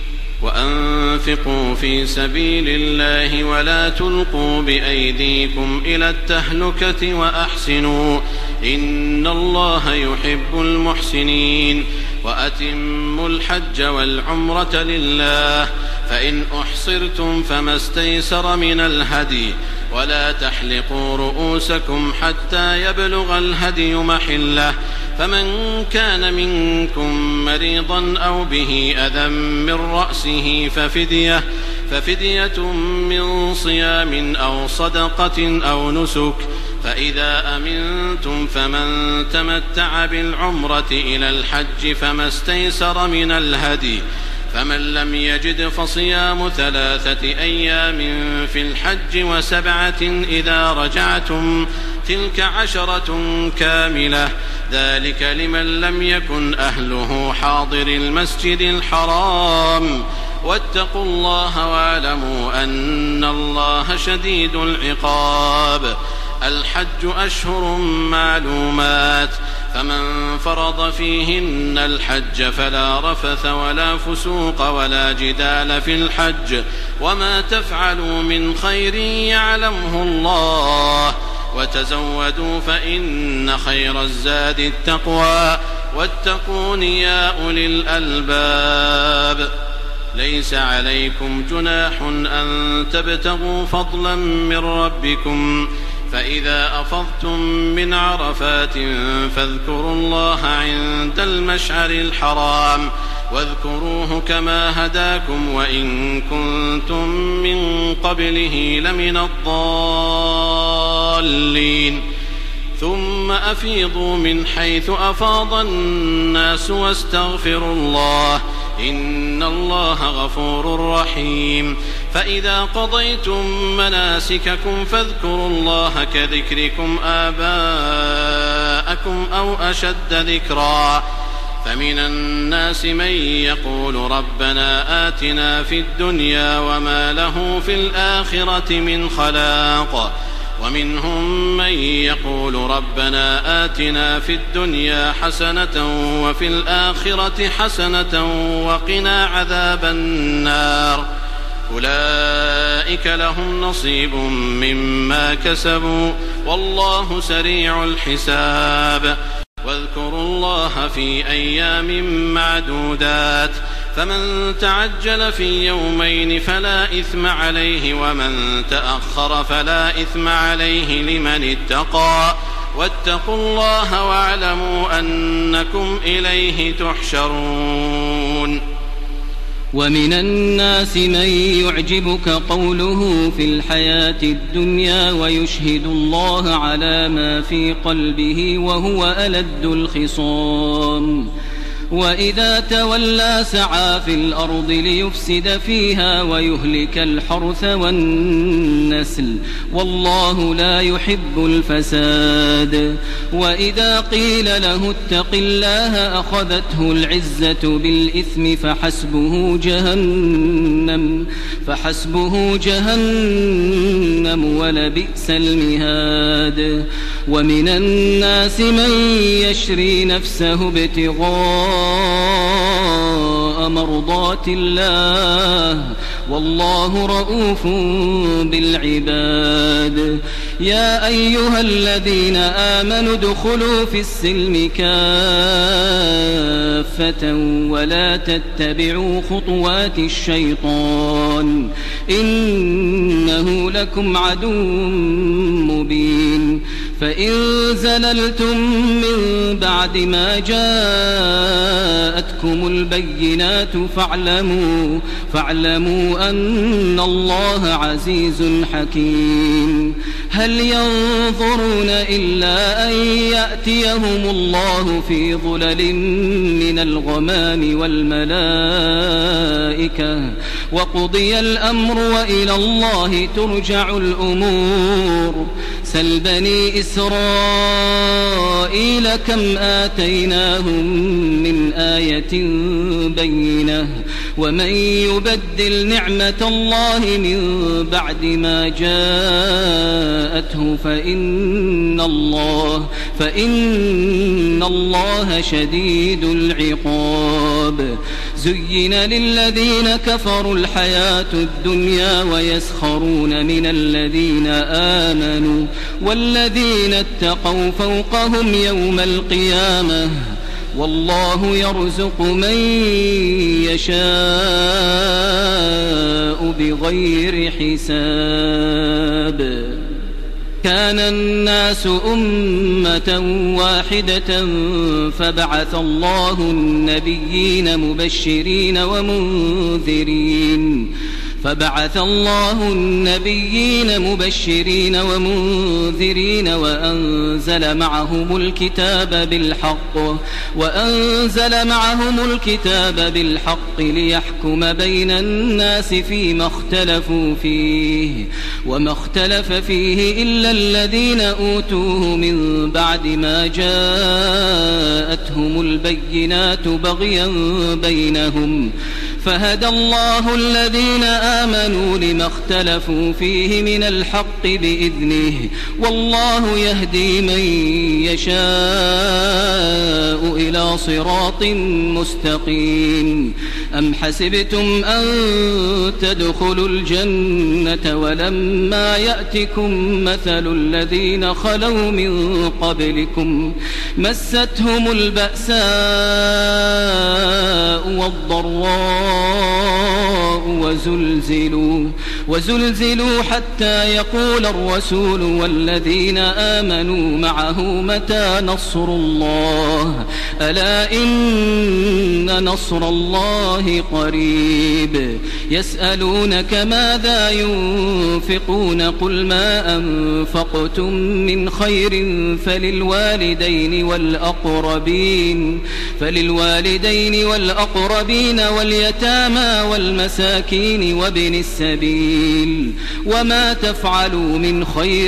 S4: وأنفقوا في سبيل الله ولا تلقوا بأيديكم إلى التهلكة وأحسنوا إن الله يحب المحسنين وأتموا الحج والعمرة لله فإن أحصرتم فما استيسر من الهدي ولا تحلقوا رؤوسكم حتى يبلغ الهدي محله فمن كان منكم مريضا أو به أذى من رأسه ففدية من صيام أو صدقة أو نسك، فإذا أمنتم فمن تمتع بالعمرة إلى الحج فما استيسر من الهدي، فمن لم يجد فصيام 3 أيام في الحج و7 إذا رجعتم، تلك 10 كاملة، ذلك لمن لم يكن أهله حاضر المسجد الحرام. واتقوا الله واعلموا أن الله شديد العقاب. الحج أشهر معلومات، فمن فرض فيهن الحج فلا رفث ولا فسوق ولا جدال في الحج، وما تفعلوا من خير يعلمه الله، وتزودوا فإن خير الزاد التقوى، واتقون يا أولي الألباب. ليس عليكم جناح أن تبتغوا فضلا من ربكم، فإذا أفضتم من عرفات فاذكروا الله عند المشعر الحرام، واذكروه كما هداكم وإن كنتم من قبله لمن الضالين. ثم أفيضوا من حيث أفاض الناس واستغفروا الله، إن الله غفور رحيم. فإذا قضيتم مناسككم فاذكروا الله كذكركم آباءكم أو أشد ذكرا. فمن الناس من يقول ربنا آتنا في الدنيا وما له في الآخرة من خلاق، ومنهم من يقول ربنا آتنا في الدنيا حسنة وفي الآخرة حسنة وقنا عذاب النار. أولئك لهم نصيب مما كسبوا والله سريع الحساب. واذكروا الله في أيام معدودات، فمن تعجل في يومين فلا إثم عليه، ومن تأخر فلا إثم عليه لمن اتقى، واتقوا الله واعلموا أنكم إليه تحشرون.
S5: ومن الناس من يعجبك قوله في الحياة الدنيا ويشهد الله على ما في قلبه وهو ألد الخصام، وإذا تولى سعى في الأرض ليفسد فيها ويهلك الحرث والنسل، والله لا يحب الفساد. وإذا قيل له اتق الله أخذته العزة بالإثم فحسبه جهنم ولبئس المهاد. ومن الناس من يشري نفسه ابتغاء مرضات الله والله رؤوف بالعباد. يا أيها الذين آمنوا ادخلوا في السلم كافة ولا تتبعوا خطوات الشيطان إنه لكم عدو مبين. فإن زللتم من بعد ما جاءتكم البينات فاعلموا أن الله عزيز حكيم. هل ينظرون إلا أن يأتيهم الله في ظلل من الغمام والملائكة وقضي الأمر وإلى الله ترجع الأمور. سل بني إسرائيل كم آتيناهم من آية بينة ومن يبدل نعمة الله من بعد ما جاءته فإن الله شديد العقاب. زين للذين كفروا الحياة الدنيا ويسخرون من الذين آمنوا والذين اتقوا فوقهم يوم القيامة والله يرزق من يشاء بغير حساب. كان الناس أمة واحدة فبعث الله النبيين مبشرين ومنذرين وأنزل معهم الكتاب بالحق ليحكم بين الناس فيما اختلفوا فيه وما اختلف فيه إلا الذين أوتوه من بعد ما جاءتهم البينات بغيا بينهم فهدى الله الذين آمنوا لما اختلفوا فيه من الحق بإذنه والله يهدي من يشاء إلى صراط مستقيم. أم حسبتم أن تدخلوا الجنة ولما يأتكم مثل الذين خلوا من قبلكم مستهم البأساء والضراء وزلزلوا حتى يقول الرسول والذين آمنوا معه متى نصر الله ألا إن نصر الله قريب. يسألونك ماذا ينفقون قل ما أنفقتم من خير فللوالدين والأقربين واليتامى والمساكين وابن السبيل وما تفعلوا من خير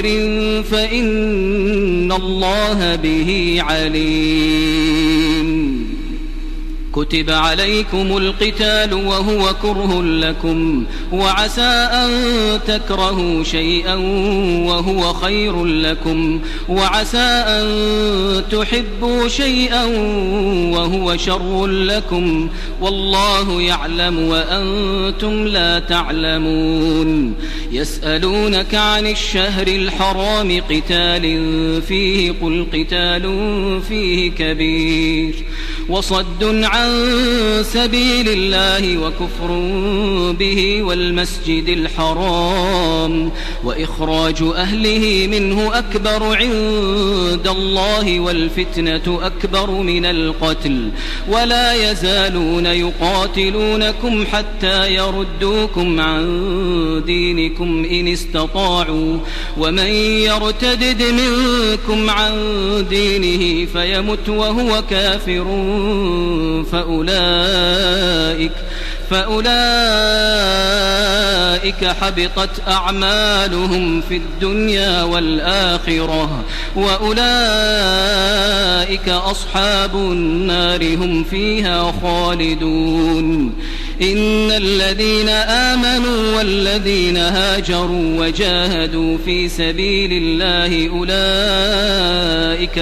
S5: فإن الله به عليم. كتب عليكم القتال وهو كره لكم وعسى أن تكرهوا شيئا وهو خير لكم وعسى أن تحبوا شيئا وهو شر لكم والله يعلم وأنتم لا تعلمون. يسألونك عن الشهر الحرام قتال فيه قل قتال فيه كبير وصد عن سبيل الله وكفر به والمسجد الحرام وإخراج أهله منه أكبر عند الله والفتنة أكبر من القتل ولا يزالون يقاتلونكم حتى يردوكم عن دينكم إن استطاعوا ومن يرتدد منكم عن دينه فيمت وهو كافر فأولئك حبطت أعمالهم في الدنيا والآخرة وأولئك أصحاب النار هم فيها خالدون. إن الذين آمنوا والذين هاجروا وجاهدوا في سبيل الله أولئك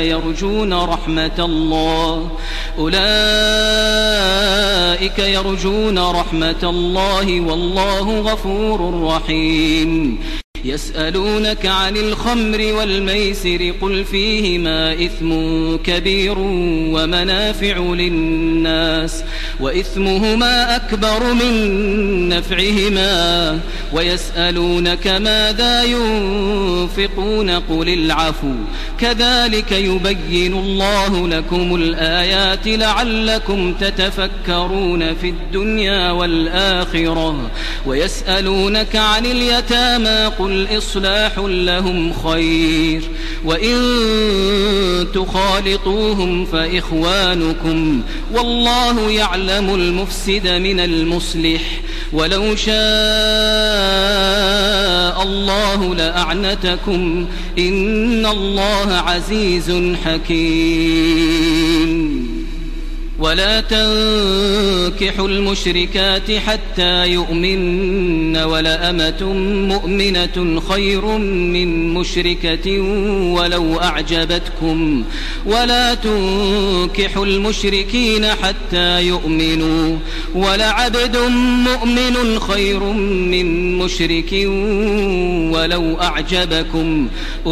S5: يرجون رحمة الله والله غفور رحيم. يسألونك عن الخمر والميسر قل فيهما إثم كبير ومنافع للناس وإثمهما أكبر من نفعهما ويسألونك ماذا ينفقون قل العفو كذلك يبين الله لكم الآيات لعلكم تتفكرون في الدنيا والآخرة. ويسألونك عن اليتامى قل إصلاح لهم خير وإن تخالطوهم فإخوانكم والله يعلم المفسد من المصلح ولو شاء الله لأعنتكم إن الله عزيز حكيم. ولا تنكحوا المشركات حتى يؤمن ولأمة مؤمنة خير من مشركة ولو أعجبتكم ولا تنكحوا المشركين حتى يؤمنوا ولعبد مؤمن خير من مشرك ولو أعجبكم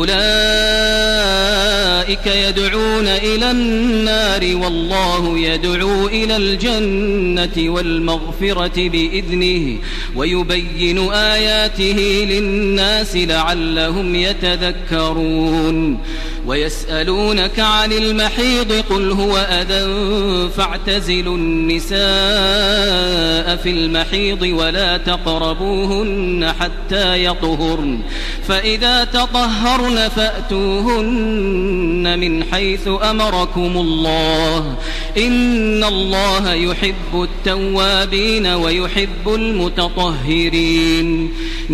S5: أولئك يدعون إلى النار والله يدعو إلى الجنة والمغفرة بإذنه ويبين يبين آياته للناس لعلهم يتذكرون ويسألونك عن المحيض قل هو أذى فاعتزلوا النساء في المحيض ولا تقربوهن حتى يطهرن فإذا تطهرن فأتوهن من حيث أمركم الله إن الله يحب التوابين ويحب المتطهرين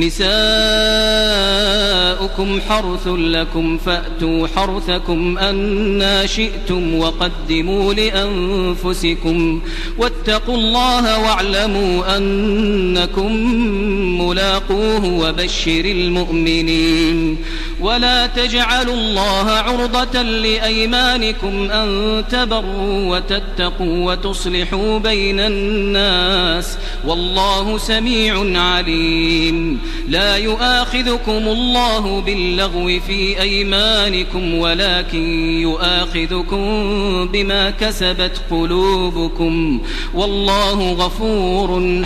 S5: نساؤكم حرث لكم فأتوا حرثكم أنى شئتم وقدموا لأنفسكم واتقوا الله واعلموا أنكم ملاقوه وبشر المؤمنين ولا تجعلوا الله عرضة لأيمانكم أن تبروا وتتقوا وتصلحوا بين الناس والله سميع عليم لا يؤاخذكم الله باللغو في أيمانكم ولكن يؤاخذكم بما كسبت قلوبكم والله غفور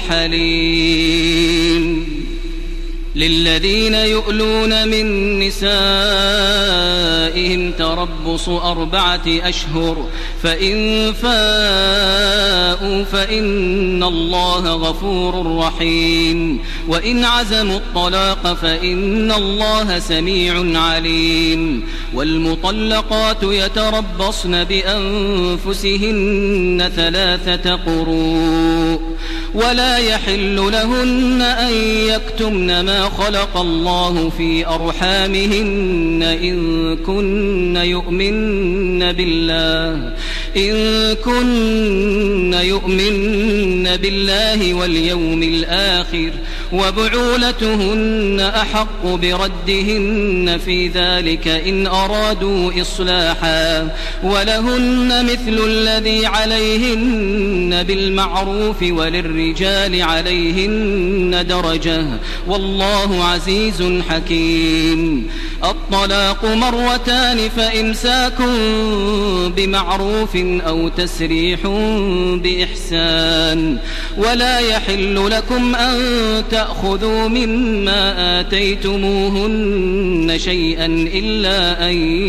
S5: حليم للذين يؤلون من نسائهم تربص 4 أشهر فإن فاءوا فإن الله غفور رحيم وإن عزموا الطلاق فإن الله سميع عليم والمطلقات يتربصن بأنفسهن 3 قروء ولا يحل لهن أن يكتمن ما خلق الله في أرحامهن إن كن يؤمن بالله واليوم الآخر وبعولتهن أحق بردهن في ذلك إن أرادوا إصلاحا ولهن مثل الذي عليهن بالمعروف وللرجال عليهن درجة والله عزيز حكيم الطلاق 2 فإمساك بمعروف أو تسريح بإحسان ولا يحل لكم أن تأخذوا مما آتيتموهن شيئا إلا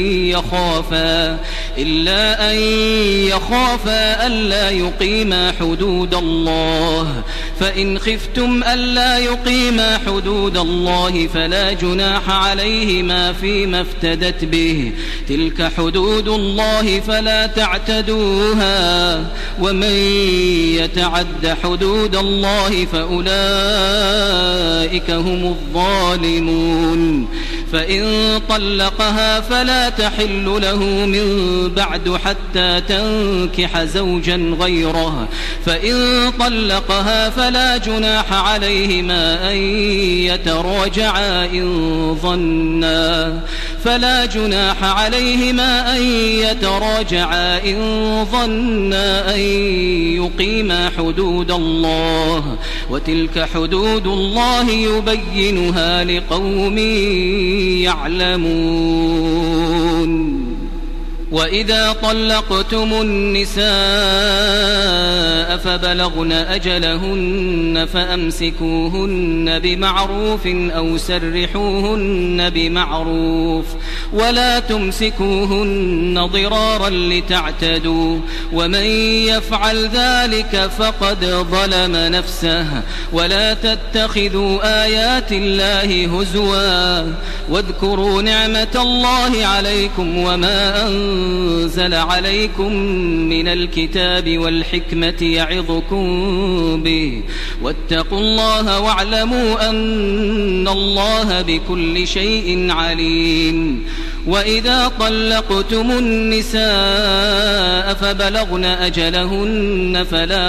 S5: أن يخافا ألا يقيما حدود الله فإن خفتم ألا يقيما حدود الله فلا جناح عليهما فيما افتدت به تلك حدود الله فلا تعتدوها ومن يتعد حدود الله فأولئك هم الظالمون فإن طلقها فلا تحل له من بعد حتى تنكح زوجا غيره فإن طلقها فلا جناح عليهما أن يتراجعا إن ظنا أن يقيما حدود الله وتلك حدود الله يبينها لقوم يعلمون وإذا طلقتم النساء فبلغن أجلهن فأمسكوهن بمعروف أو سرحوهن بمعروف ولا تمسكوهن ضرارا لتعتدوا ومن يفعل ذلك فقد ظلم نفسه ولا تتخذوا آيات الله هزوا واذكروا نعمة الله عليكم وما أنزل عليكم من الكتاب والحكمة يعظكم به واتقوا الله واعلموا أن الله بكل شيء عليم وإذا طلقتم النساء فبلغن أجلهن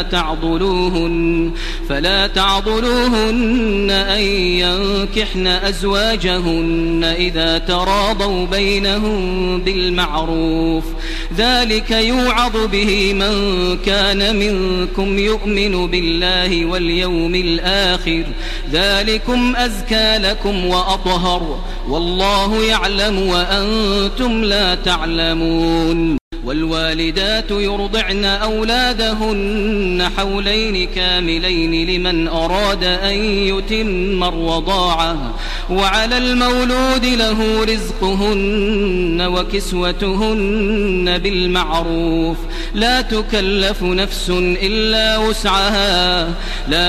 S5: فلا تعضلوهن أن ينكحن أزواجهن إذا تراضوا بينهم بالمعروف ذلك يوعظ به من كان منكم يؤمن بالله واليوم الآخر ذلكم أزكى لكم وأطهر والله يعلم وأنتم لا تعلمون والوالدات يرضعن أولادهن حولين كاملين لمن أراد أن يتم الرضاعة وعلى المولود له رزقهن وكسوتهن بالمعروف لا تكلف نفس إلا وسعها لا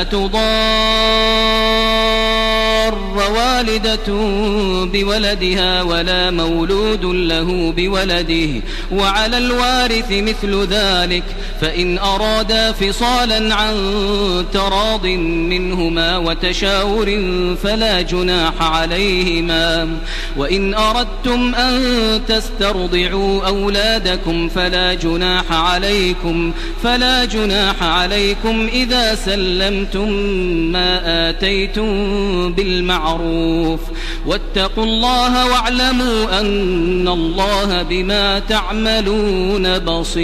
S5: تضار والدة بولدها ولا مولود له بولده وعلى الوارث مثل ذلك فإن أرادا فصالا عن تراض منهما وتشاور فلا جناح عليهما وإن أردتم أن تسترضعوا أولادكم فلا جناح عليكم إذا سلمتم ما آتيتم بالمعروف واتقوا الله واعلموا أن الله بما تعملون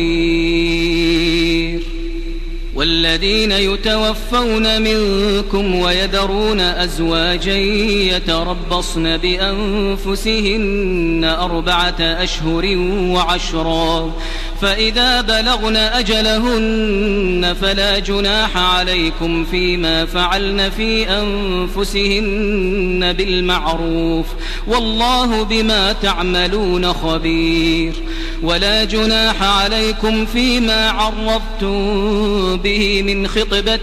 S5: بصير والذين يتوفون منكم ويذرون أزواجا يتربصن بأنفسهن 4 أشهر وعشرا فإذا بلغن أجلهن فلا جناح عليكم فيما فعلن في أنفسهن بالمعروف والله بما تعملون خبير ولا جناح عليكم فيما عرضتم به من خطبة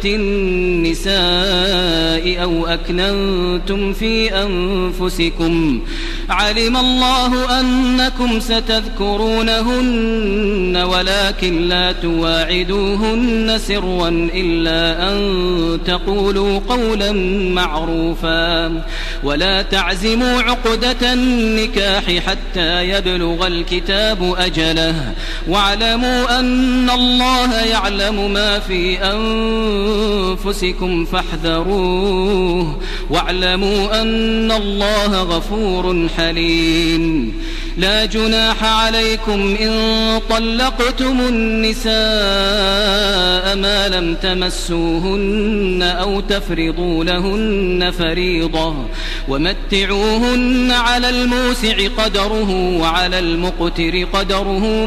S5: النساء أو أكننتم في أنفسكم علم الله أنكم ستذكرونهن ولكن لا تواعدوهن سرا إلا أن تقولوا قولا معروفا ولا تعزموا عقدة النكاح حتى يبلغ الكتاب أجله واعلموا أن الله يعلم ما في أنفسكم فاحذروه واعلموا أن الله غفور حليم لا جناح عليكم إن طلقتم النساء ما لم تمسوهن أو تفرضوا لهن فريضة ومتعوهن على الموسع قدره وعلى المقتر قدره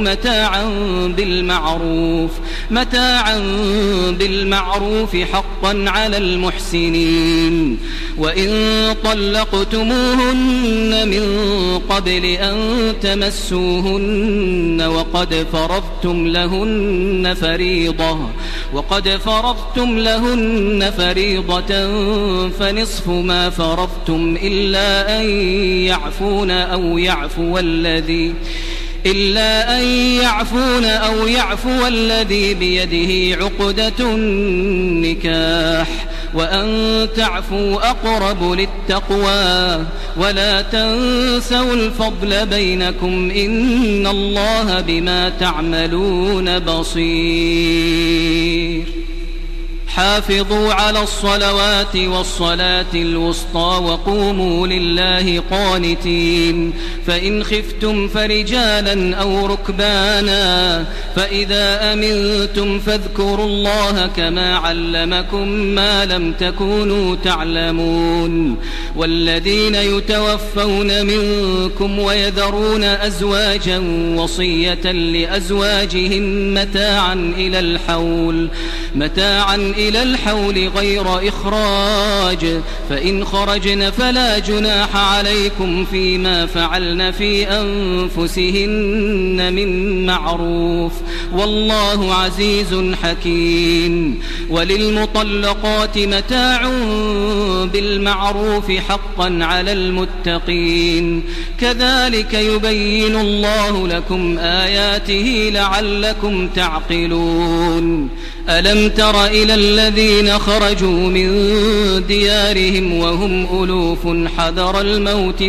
S5: متاعا بالمعروف حقا على المحسنين وإن طلقتموهن من قبل أن تمسوهن وقد فرضتم لهن فريضة فنصف ما فرضتم إلا أن يعفون أو يعفو الذي بيده عقدة النكاح وأن تعفوا أقرب للتقوى ولا تنسوا الفضل بينكم إن الله بما تعملون بصير حافظوا على الصلوات والصلاة الوسطى وقوموا لله قانتين فإن خفتم فرجالا أو ركبانا فإذا أمنتم فاذكروا الله كما علمكم ما لم تكونوا تعلمون والذين يتوفون منكم ويذرون أزواجا وصية لأزواجهم متاعا إلى الحول غير إخراج فإن خرجن فلا جناح عليكم فيما فعلن في أنفسهن من معروف والله عزيز حكيم وللمطلقات متاع بالمعروف حقا على المتقين كذلك يبين الله لكم آياته لعلكم تعقلون ألم تر إلى الذين خرجوا من ديارهم وهم ألوف حذر الموت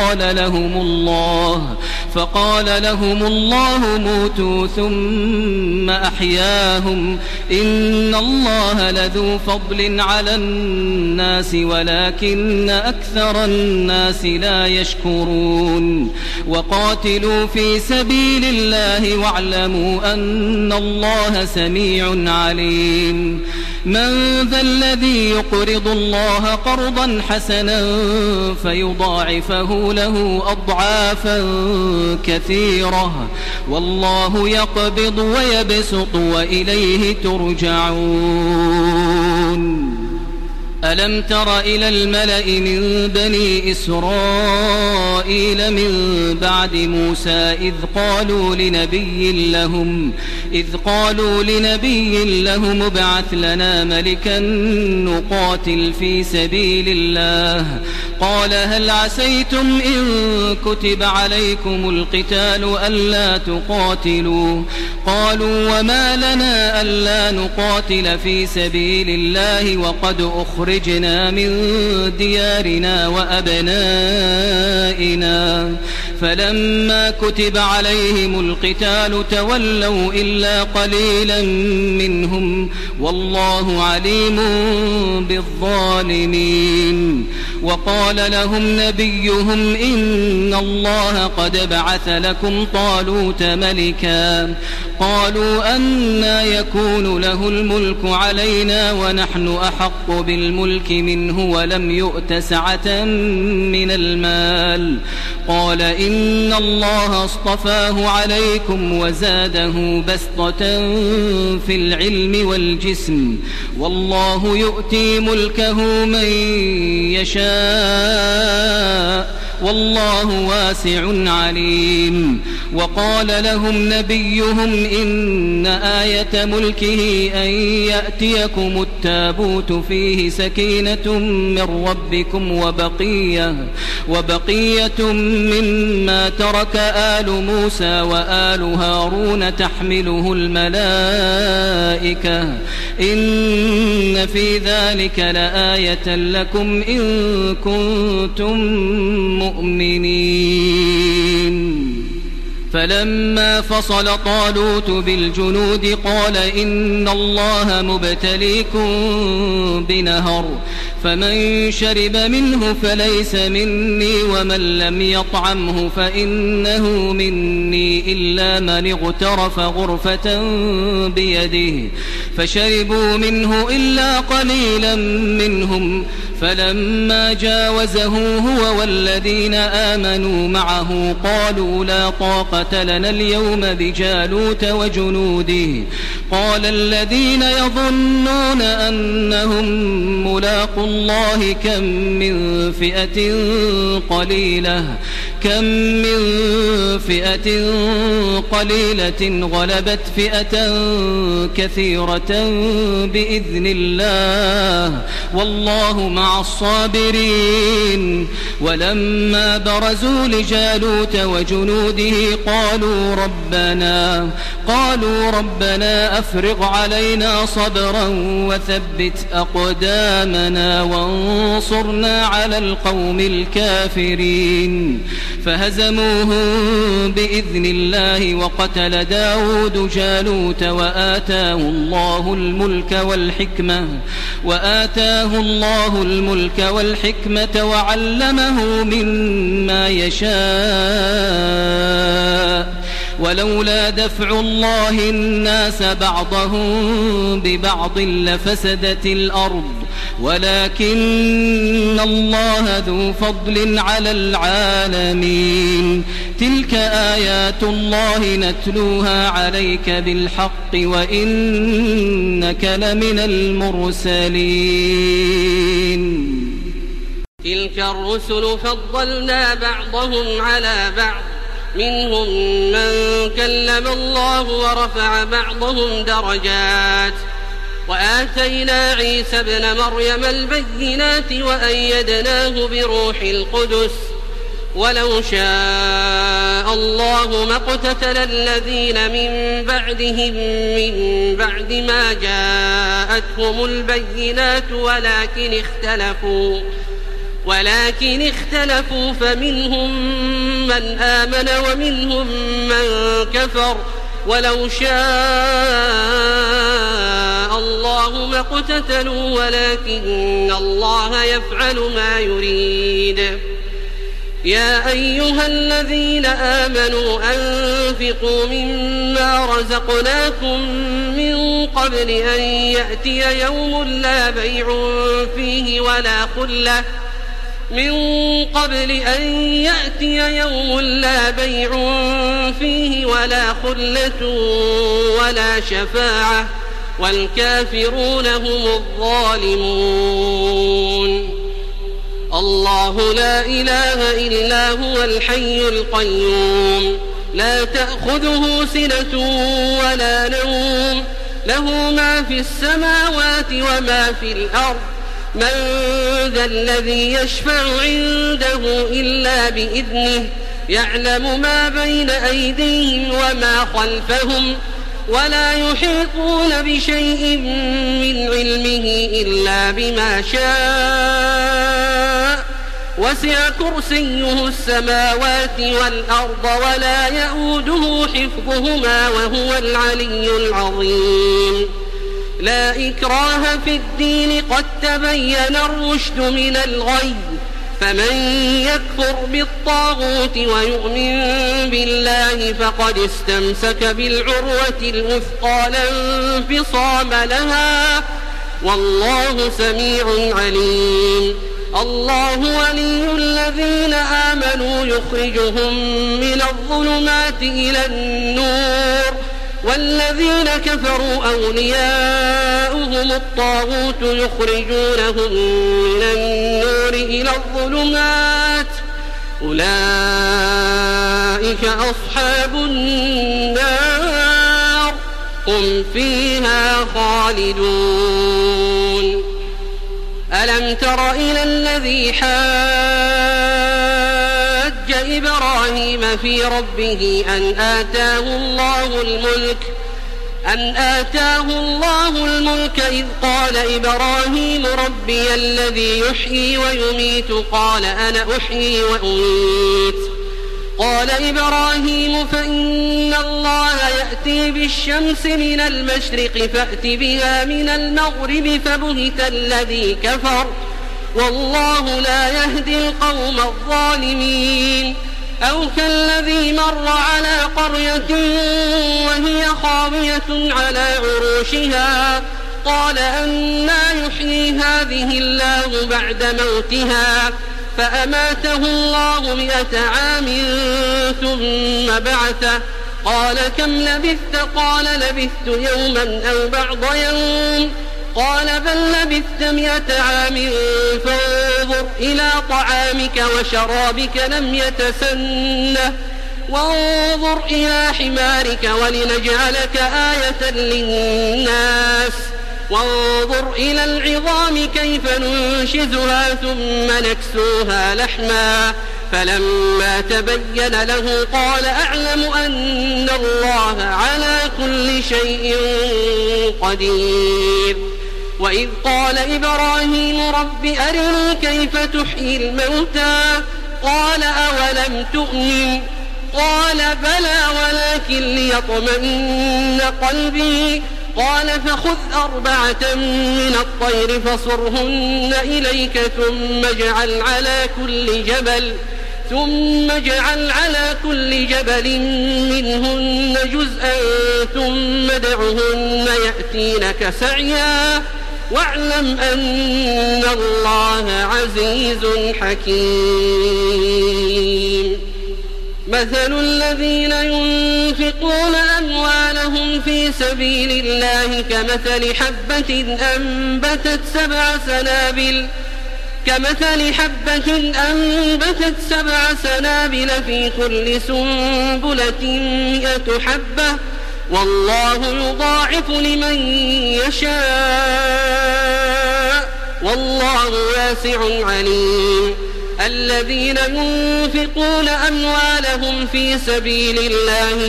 S5: فقال لهم الله موتوا ثم أحياهم إن الله لذو فضل على الناس ولكن أكثر الناس لا يشكرون وقاتلوا في سبيل الله واعلموا أن الله سميع عليم من ذا الذي يقرض الله قرضا حسنا فيضاعفه له أضعافا كثيرة والله يقبض ويبسط وإليه ترجعون ألم تر إلى الملأ من بني إسرائيل من بعد موسى إذ قالوا لنبي لهم ابعث لنا ملكا نقاتل في سبيل الله قال هل عسيتم إن كتب عليكم القتال ألا تقاتلوا قالوا وما لنا ألا نقاتل في سبيل الله وقد أخرجنا من ديارنا وأبنائنا فلما كتب عليهم القتال تولوا إلا قليلا منهم والله عليم بالظالمين وقال لهم نبيهم إن الله قد بعث لكم طالوت ملكا قالوا أنى يكون له الملك علينا ونحن أحق بالملك منه ولم يؤت سعة من المال قال إن الله اصطفاه عليكم وزاده بسطة في العلم والجسم والله يؤتي ملكه من يشاء والله واسع عليم وقال لهم نبيهم إن آية ملكه أن يأتيكم التابوت فيه سكينة من ربكم وبقية مما ترك آل موسى وآل هارون تحمله الملائكة إن في ذلك لآية لكم إن كنتم مؤمنين فلما فصل طالوت بالجنود قال إن الله مبتليكم بنهر فمن شرب منه فليس مني ومن لم يطعمه فإنه مني إلا من اغترف غرفة بيده فشربوا منه إلا قليلا منهم فلما جاوزه هو والذين آمنوا معه قالوا لا طاقة لنا اليوم بجالوت وجنوده قال الذين يظنون أنهم ملاقوا الله كم من فئة قليلة غلبت فئة كثيرة بإذن الله والله مع الصابرين ولما برزوا لجالوت وجنوده قالوا ربنا أفرغ علينا صبرا وثبت أقدامنا وانصرنا على القوم الكافرين فهزموهم بإذن الله وقتل داود جالوت وآتاه الله الملك والحكمة وعلمه مما يشاء ولولا دفع الله الناس بعضهم ببعض لفسدت الأرض ولكن الله ذو فضل على العالمين تلك آيات الله نتلوها عليك بالحق وإنك لمن المرسلين
S2: تلك الرسل فضلنا بعضهم على بعض منهم من كلم الله ورفع بعضهم درجات وآتينا عيسى ابن مريم البينات وأيدناه بروح القدس ولو شاء الله ما اقتتل الذين من بعدهم من بعد ما جاءتهم البينات ولكن اختلفوا فمنهم من آمن ومنهم من كفر ولو شاء الله ما اقتتلوا ولكن الله يفعل ما يريد يا أيها الذين آمنوا أنفقوا مما رزقناكم من قبل أن يأتي يوم لا بيع فيه ولا خلة ولا شفاعة والكافرون هم الظالمون. الله لا إله إلا هو الحي القيوم لا تأخذه سنة ولا نوم له ما في السماوات وما في الأرض من ذا الذي يشفع عنده إلا بإذنه يعلم ما بين أيديهم وما خلفهم ولا يحيطون بشيء من علمه إلا بما شاء وسع كرسيه السماوات والأرض ولا يؤوده حفظهما وهو العلي العظيم. لا إكراه في الدين قد تبين الرشد من الغي فمن يكفر بالطاغوت ويؤمن بالله فقد استمسك بالعروة الوثقى لا انفصام لها والله سميع عليم. الله ولي الذين آمنوا يخرجهم من الظلمات إلى النور والذين كفروا أولياؤهم الطاغوت يخرجونهم من النور إلى الظلمات أولئك أصحاب النار هم فيها خالدون. ألم تر إلى الذي حاج إبراهيم في ربه أن آتاه الله الملك إذ قال إبراهيم ربي الذي يحيي ويميت قال أنا أحيي وأميت قال إبراهيم فإن الله يأتي بالشمس من المشرق فأت بها من المغرب فبهت الذي كفر والله لا يهدي القوم الظالمين. أو كالذي مر على قرية وهي خاوية على عروشها قال أنى يحيي هذه الله بعد موتها فأماته الله 100 عام ثم بعثه قال كم لبثت قال لبثت يوما أو بعض يوم قال بل لبثت 100 عام فانظر إلى طعامك وشرابك لم يتسنه وانظر إلى حمارك ولنجعلك آية للناس وانظر إلى العظام كيف ننشزها ثم نكسوها لحما فلما تبين له قال أعلم أن الله على كل شيء قدير. وإذ قال إبراهيم رب أرني كيف تحيي الموتى قال أولم تؤمن قال بلى ولكن ليطمئن قلبي قال فخذ 4 من الطير فصرهن إليك ثم اجعل على كل جبل منهن جزءا ثم ادعهن يأتينك سعيا واعلم أن الله عزيز حكيم. مثل الذين ينفقون أموالهم في سبيل الله كمثل حبة أنبتت 7 سنابل في كل سنبلة 100 حبة والله يضاعف لمن يشاء والله واسع عليم. الذين ينفقون أموالهم في سبيل الله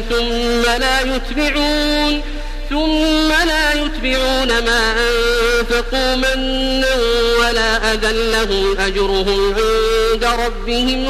S2: ثم لا يتبعون ما أنفقوا منا ولا أذى لهم أجرهم عند ربهم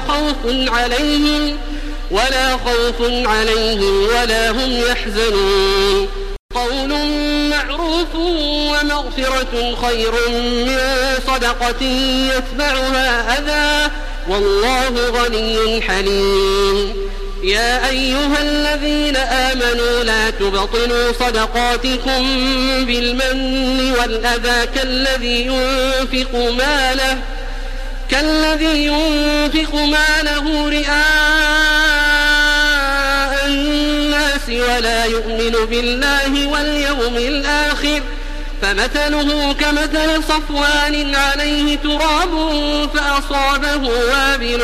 S2: ولا خوف عليهم ولا هم يحزنون. قول معروف ومغفرة خير من صدقة يتبعها أذى والله غني حليم. يا أيها الذين آمنوا لا تبطلوا صدقاتكم بالمن والأذى كالذي ينفق ماله رئاء الناس ولا يؤمن بالله واليوم الآخر، فمثله كمثل صفوان عليه تراب فأصابه وابل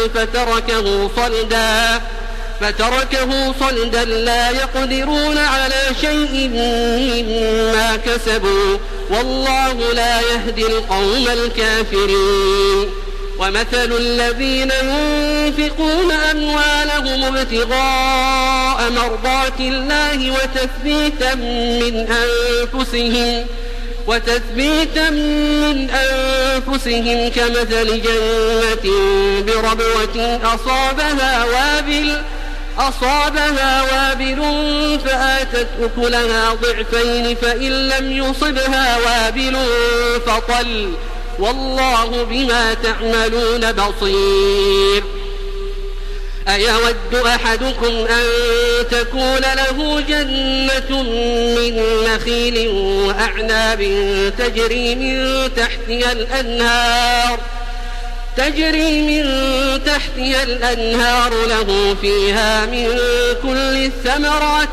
S2: فتركه صلدا لا يقدرون على شيء مما كسبوا، والله لا يهدي القوم الكافرين. ومثل الذين ينفقون أموالهم ابتغاء مرضات الله وتثبيتا من أنفسهم كمثل جنة بربوة أصابها وابل فآتت أكلها ضعفين فإن لم يصبها وابل فطل، والله بما تعملون بصير. أيود أحدكم أن تكون له جنة من نخيل وأعناب تجري من تحتها الأنهار له فيها من كل الثمرات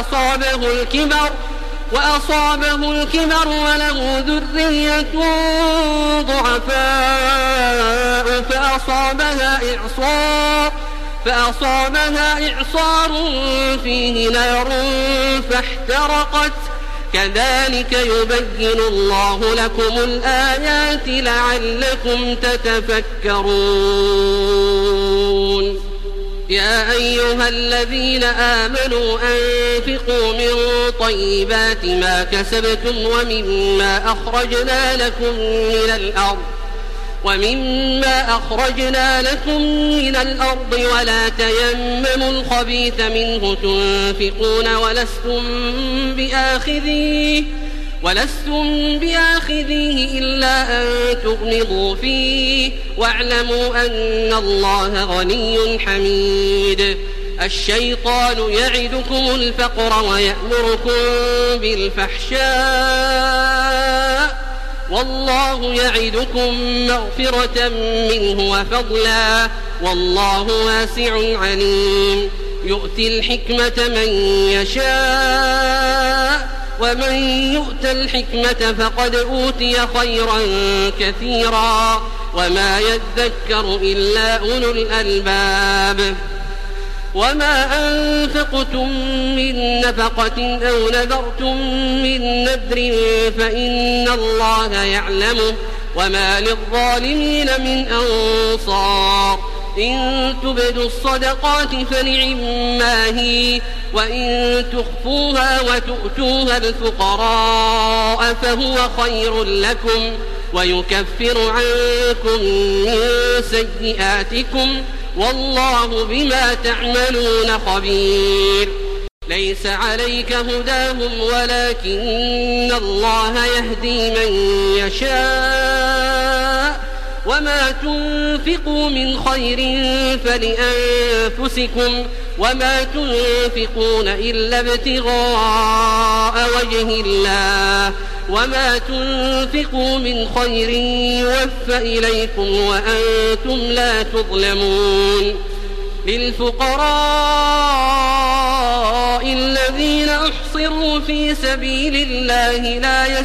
S2: وأصابه الكبر وله ذرية ضعفاء فأصابها إعصار فيه نار فاحترقت، كذلك يبين الله لكم الآيات لعلكم تتفكرون. يا أيها الذين آمنوا أنفقوا من طيبات ما كسبتم ومما أخرجنا لكم من الأرض ولا تيمموا الخبيث منه تنفقون ولستم بآخذيه إلا أن تغمضوا فيه، واعلموا أن الله غني حميد. الشيطان يعدكم الفقر ويأمركم بالفحشاء، والله يعدكم مغفرة منه وفضلا، والله واسع عليم. يؤتي الحكمة من يشاء، ومن يؤت الحكمة فقد أوتي خيرا كثيرا، وما يذكر إلا أولو الألباب. وما أنفقتم من نفقة أو نذرتم من نذر فإن الله يعلمه، وما للظالمين من أنصار. إن تبدوا الصدقات فنعما هي، وإن تخفوها وتؤتوها الفقراء فهو خير لكم، ويكفر عنكم من سيئاتكم، والله بما تعملون خبير. ليس عليك هداهم ولكن الله يهدي من يشاء، وما تنفقوا من خير فلأنفسكم، وما تنفقون إلا ابتغاء وجه الله، وما تنفقوا من خير يوفى إليكم وأنتم لا تظلمون. للفقراء الذين أحصروا في سبيل الله لا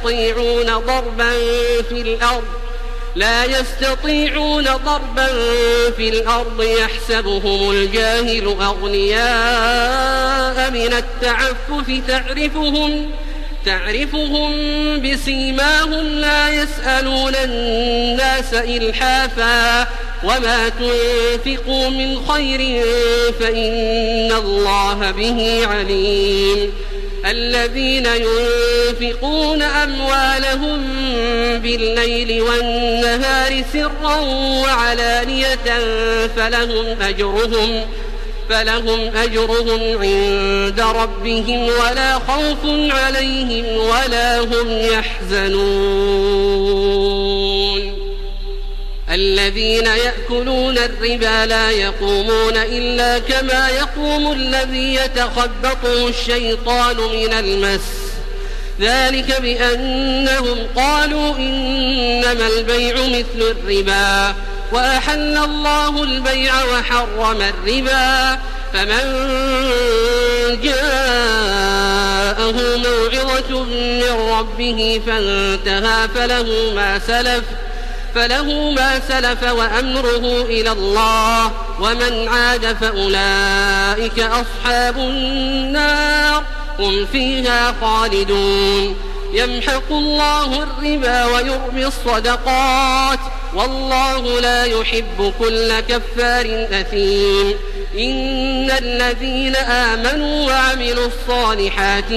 S2: يستطيعون ضربا في الأرض يحسبهم الجاهل أغنياء من التعفف تعرفهم بسيماهم لا يسألون الناس إلحافا، وما تنفقوا من خير فإن الله به عليم. الذين ينفقون أموالهم بالليل والنهار سرا وعلانية فلهم أجرهم عند ربهم ولا خوف عليهم ولا هم يحزنون. الذين يأكلون الربا لا يقومون إلا كما يقوم الذي يتخبطه الشيطان من المس ذلك بأنهم قالوا إنما البيع مثل الربا وأحل الله البيع وحرم الربا فمن جاءه موعظة من ربه فانتهى فله ما سلف وأمره إلى الله ومن عاد فأولئك أصحاب النار هم فيها خالدون يمحق الله الربا ويربي الصدقات والله لا يحب كل كفار أثيم إن الذين آمنوا وعملوا الصالحات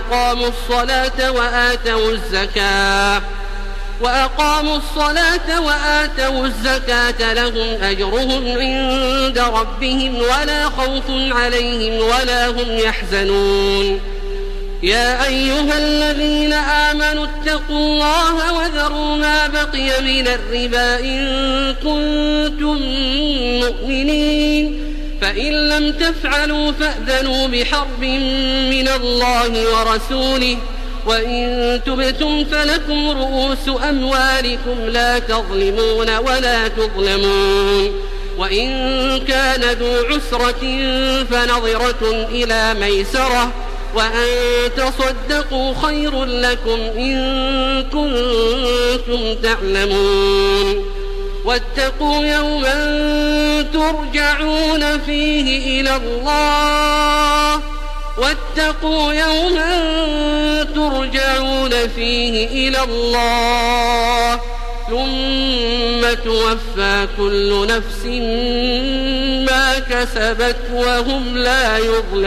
S2: وأقاموا الصلاة وآتوا الزكاة لهم أجرهم عند ربهم ولا خوف عليهم ولا هم يحزنون يا أيها الذين آمنوا اتقوا الله وذروا ما بقي من الربا إن كنتم مؤمنين فإن لم تفعلوا فأذنوا بحرب من الله ورسوله وإن تبتم فلكم رؤوس أموالكم لا تظلمون ولا تظلمون وإن كان ذو عسرة فنظرة إلى ميسرة وأن تصدقوا خير لكم إن كنتم تعلمون واتقوا يوما ترجعون فيه إلى الله ثم توفى كل نفس ما كسبت وهم لا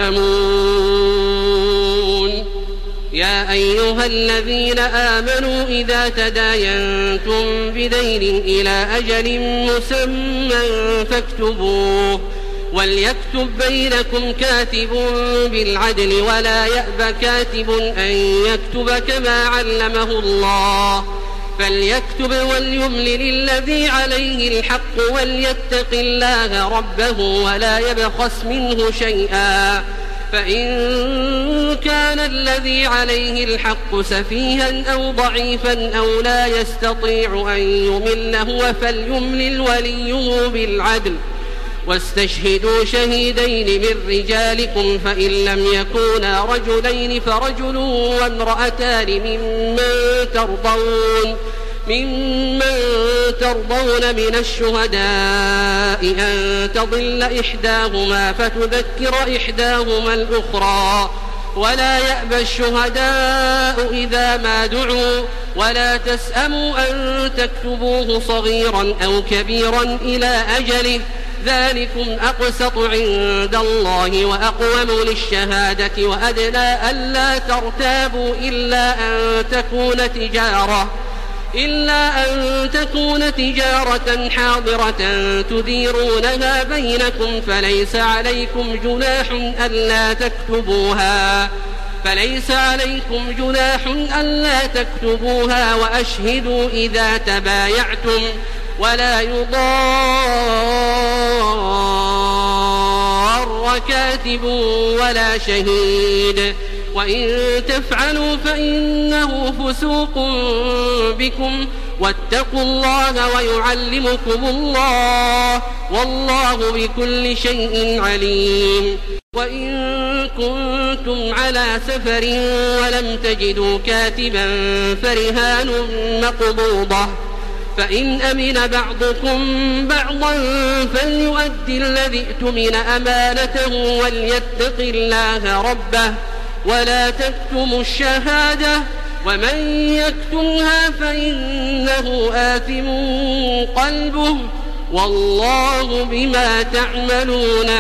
S2: يظلمون يا أيها الذين آمنوا إذا تداينتم بدين إلى أجل مسمى فاكتبوه وليكتب بينكم كاتب بالعدل ولا يأب كاتب أن يكتب كما علمه الله فليكتب وليملل الذي عليه الحق وليتق الله ربه ولا يبخس منه شيئا فإن كان الذي عليه الحق سفيها أو ضعيفا أو لا يستطيع أن يمل هو فليملل وليه بالعدل واستشهدوا شهيدين من رجالكم فإن لم يكونا رجلين فرجل وامرأتان ممن ترضون من الشهداء أن تضل إحداهما فتذكر إحداهما الأخرى ولا يأبى الشهداء إذا ما دعوا ولا تسأموا أن تكتبوه صغيرا أو كبيرا إلى أجله ذلكم أقسط عند الله وأقوم للشهادة وأدنى ألا ترتابوا إلا أن تكون تجارة حاضرة تديرونها بينكم فليس عليكم جناح ألا تكتبوها وأشهدوا إذا تبايعتم ولا يضار كاتب ولا شهيد وإن تفعلوا فإنه فسوق بكم واتقوا الله ويعلمكم الله والله بكل شيء عليم وإن كنتم على سفر ولم تجدوا كاتبا فرهان مقبوضة فإن أمن بعضكم بعضا فليؤدي الذي اؤتمن أمانته وليتق الله ربه ولا تكتموا الشهادة ومن يكتمها فإنه آثم قلبه والله بما تعملون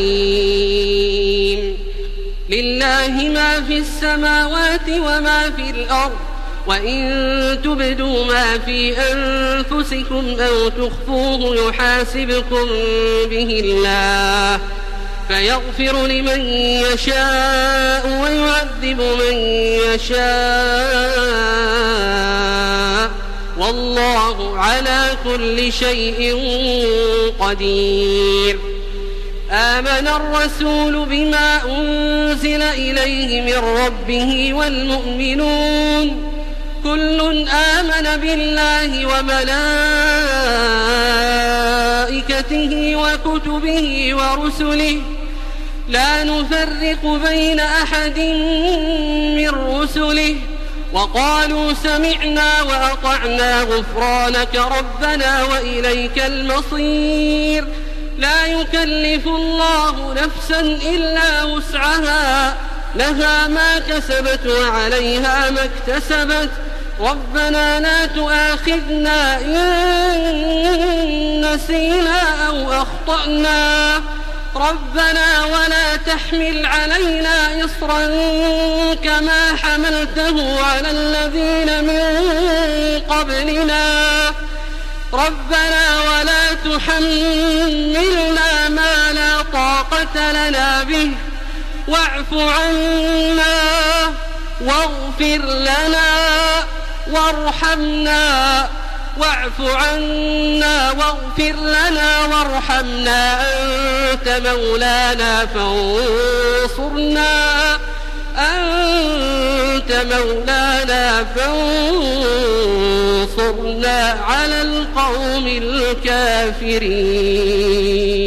S2: عليم لله ما في السماوات وما في الأرض وإن تبدوا ما في أنفسكم أو تخفوه يحاسبكم به الله فيغفر لمن يشاء ويعذب من يشاء والله على كل شيء قدير. آمن الرسول بما أنزل إليه من ربه والمؤمنون كل آمن بالله وملائكته وكتبه ورسله لا نفرق بين أحد من رسله وقالوا سمعنا وأطعنا غفرانك ربنا وإليك المصير. لا يكلف الله نفسا إلا وسعها لها ما كسبت وعليها ما اكتسبت ربنا لا تؤاخذنا إن نسينا أو أخطأنا ربنا ولا تحمل علينا إصرا كما حملته على الذين من قبلنا ربنا ولا تحملنا ما لا طاقة لنا به واعف عنا واغفر لنا وارحمنا واعف عنا واغفر لنا وارحمنا أنت مولانا فانصرنا على القوم الكافرين.